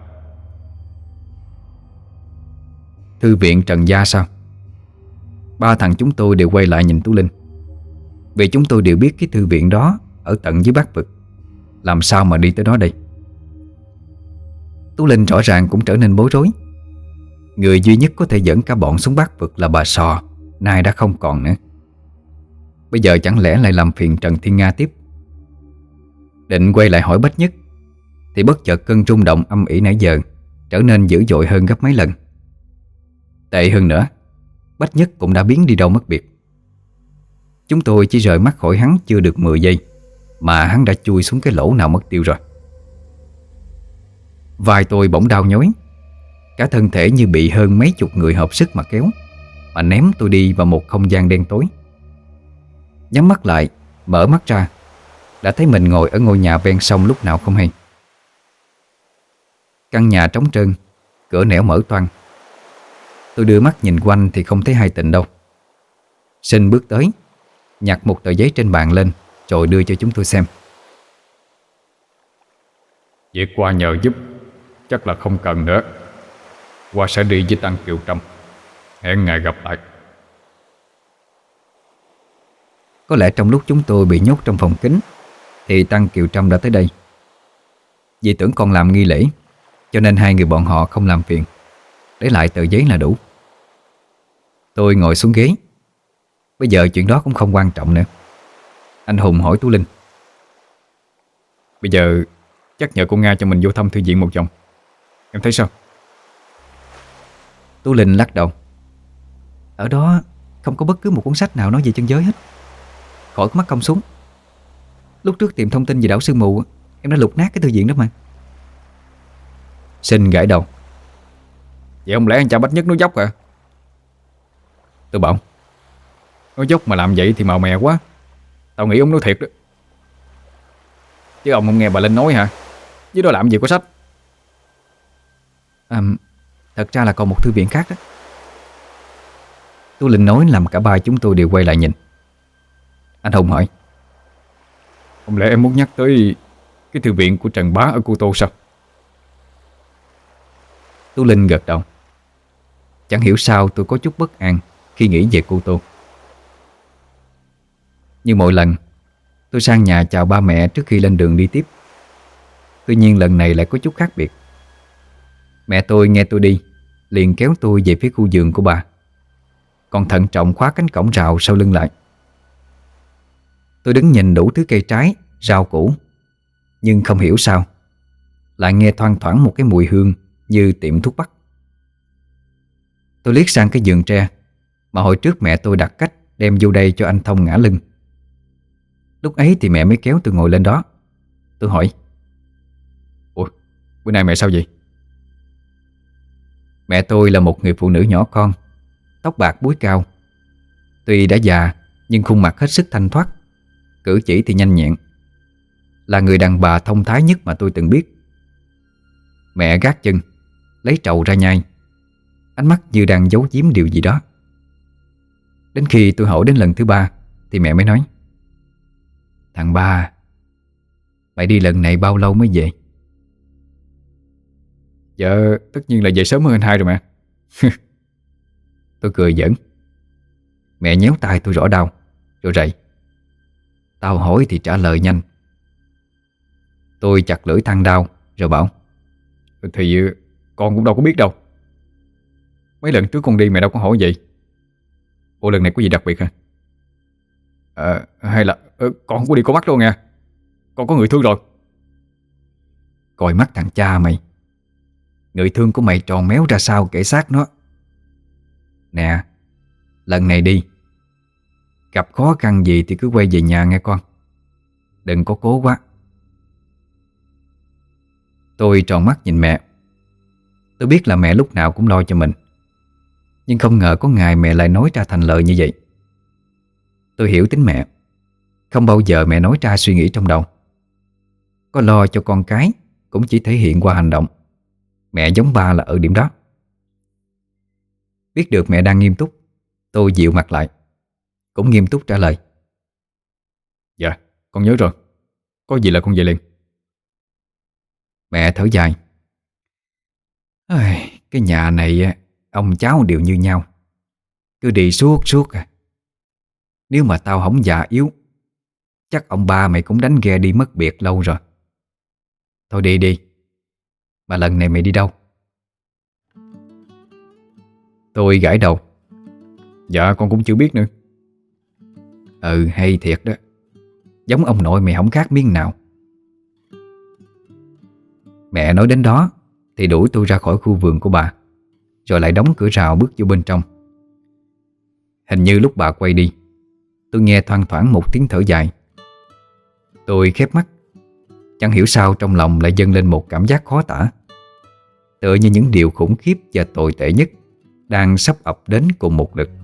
S1: Thư viện Trần Gia sao? Ba thằng chúng tôi đều quay lại nhìn Tú Linh, vì chúng tôi đều biết cái thư viện đó ở tận dưới Bắc Vực. Làm sao mà đi tới đó đây? Tú Linh rõ ràng cũng trở nên bối rối. Người duy nhất có thể dẫn cả bọn xuống Bắc Vực là bà Sò, nay đã không còn nữa. Bây giờ chẳng lẽ lại làm phiền Trần Thiên Nga tiếp? Định quay lại hỏi Bách Nhất thì bất chợt cơn rung động âm ỉ nãy giờ trở nên dữ dội hơn gấp mấy lần. Tệ hơn nữa, Bách Nhất cũng đã biến đi đâu mất biệt. Chúng tôi chỉ rời mắt khỏi hắn chưa được mười giây mà hắn đã chui xuống cái lỗ nào mất tiêu rồi. Vai tôi bỗng đau nhói, cả thân thể như bị hơn mấy chục người hợp sức mà kéo, mà ném tôi đi vào một không gian đen tối. Nhắm mắt lại, mở mắt ra, đã thấy mình ngồi ở ngôi nhà ven sông lúc nào không hay. Căn nhà trống trơn, cửa nẻo mở toang. Tôi đưa mắt nhìn quanh thì không thấy hai tình đâu. Sinh bước tới, nhặt một tờ giấy trên bàn lên rồi đưa cho chúng tôi xem.
S2: Việc qua nhờ giúp chắc là không cần nữa. Qua sẽ đi với Tăng Kiều Trâm. Hẹn ngày gặp lại.
S1: Có lẽ trong lúc chúng tôi bị nhốt trong phòng kín thì Tăng Kiều Trâm đã tới đây. Vì tưởng còn làm nghi lễ, cho nên hai người bọn họ không làm phiền, để lại tờ giấy là đủ. Tôi ngồi xuống ghế. Bây giờ chuyện đó cũng không quan trọng nữa. Anh Hùng hỏi Tú Linh:
S2: Bây giờ chắc nhờ cô Nga cho mình vô thăm thư viện một vòng. Em thấy sao?
S1: Tú Linh lắc đầu: Ở đó không có bất cứ một cuốn sách nào nói về chân giới hết. Khỏi có mất công xuống. Lúc trước tìm thông tin về đảo Sương Mù, em đã lục nát cái thư viện đó mà.
S2: Sinh gãi đầu: Vậy không lẽ anh cha Bách Nhất nói dốc à? Tôi bảo: Nói dốc mà làm vậy thì màu mè quá. Tao nghĩ ông nói thiệt đó. Chứ ông không nghe bà Linh nói hả? Chứ đó làm gì có sách.
S1: À, thật ra là còn một thư viện khác đó. Tú Linh nói làm cả ba chúng tôi đều quay lại nhìn. Anh Hùng hỏi:
S2: Không lẽ em muốn nhắc tới cái thư viện của Trần Bá ở Cô Tô sao?
S1: Tú Linh gật đầu. Chẳng hiểu sao tôi có chút bất an khi nghĩ về Cô Tô. Như mọi lần, tôi sang nhà chào ba mẹ trước khi lên đường đi tiếp. Tuy nhiên lần này lại có chút khác biệt. Mẹ tôi nghe tôi đi liền kéo tôi về phía khu vườn của bà, còn thận trọng khóa cánh cổng rào sau lưng lại. Tôi đứng nhìn đủ thứ cây trái, rau củ, nhưng không hiểu sao lại nghe thoang thoảng một cái mùi hương như tiệm thuốc bắc. Tôi liếc sang cái vườn tre mà hồi trước mẹ tôi đặt cách đem vô đây cho anh Thông ngã lưng. Lúc ấy thì mẹ mới kéo tôi ngồi lên đó. Tôi hỏi:
S2: Ủa, bữa nay mẹ sao vậy?
S1: Mẹ tôi là một người phụ nữ nhỏ con, tóc bạc búi cao. Tuy đã già nhưng khuôn mặt hết sức thanh thoát, cử chỉ thì nhanh nhẹn, là người đàn bà thông thái nhất mà tôi từng biết. Mẹ gác chân, lấy trầu ra nhai, ánh mắt như đang giấu giếm điều gì đó. Đến khi tôi hỏi đến lần thứ ba thì mẹ mới nói: Thằng ba, mày đi lần này bao lâu mới về?
S2: Dạ tất nhiên là về sớm hơn anh hai rồi mẹ.
S1: Tôi cười giỡn. Mẹ nhéo tay tôi rõ đau rồi rậy: Tao hỏi thì trả lời nhanh. Tôi chặt lưỡi than đau rồi bảo:
S2: Thì con cũng đâu có biết đâu. Mấy lần trước con đi mẹ đâu có hỏi vậy. Ủa lần này có gì đặc biệt hả? À, hay là ờ, con không có đi có mắt đâu nha. Con có người thương rồi.
S1: Coi mắt thằng cha mày. Người thương của mày tròn méo ra sao kể xác nó. Nè, lần này đi, gặp khó khăn gì thì cứ quay về nhà nghe con. Đừng có cố quá. Tôi tròn mắt nhìn mẹ. Tôi biết là mẹ lúc nào cũng lo cho mình, nhưng không ngờ có ngày mẹ lại nói ra thành lời như vậy. Tôi hiểu tính mẹ. Không bao giờ mẹ nói ra suy nghĩ trong đầu. Có lo cho con cái cũng chỉ thể hiện qua hành động. Mẹ giống ba là ở điểm đó. Biết được mẹ đang nghiêm túc, tôi dịu mặt lại, cũng nghiêm túc trả lời:
S2: Dạ, con nhớ rồi. Có gì là con về liền.
S1: Mẹ thở dài: Cái nhà này ông cháu đều như nhau, cứ đi suốt suốt à. Nếu mà tao không già yếu, chắc ông ba mày cũng đánh ghe đi mất biệt lâu rồi. Thôi đi đi. Mà lần này mày đi đâu? Tôi gãi đầu:
S2: Dạ con cũng chưa biết nữa.
S1: Ừ hay thiệt đó. Giống ông nội mày không khác miếng nào. Mẹ nói đến đó thì đuổi tôi ra khỏi khu vườn của bà, rồi lại đóng cửa rào bước vô bên trong. Hình như lúc bà quay đi, tôi nghe thoang thoảng một tiếng thở dài. Tôi khép mắt. Chẳng hiểu sao trong lòng lại dâng lên một cảm giác khó tả, tựa như những điều khủng khiếp và tồi tệ nhất đang sắp ập đến cùng một lượt.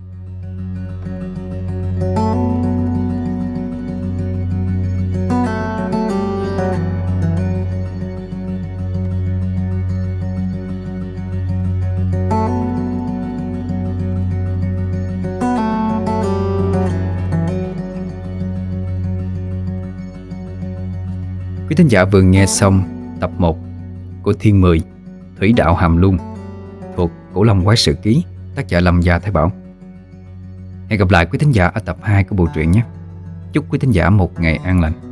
S1: Quý thính giả vừa nghe xong tập một của Thiên Mười Thủy Đạo Hàm Luân thuộc Cổ Long Quái Sự Ký, tác giả Lâm Gia Thái Bảo. Hẹn gặp lại quý thính giả ở tập hai của bộ truyện nhé. Chúc quý thính giả một ngày an lành.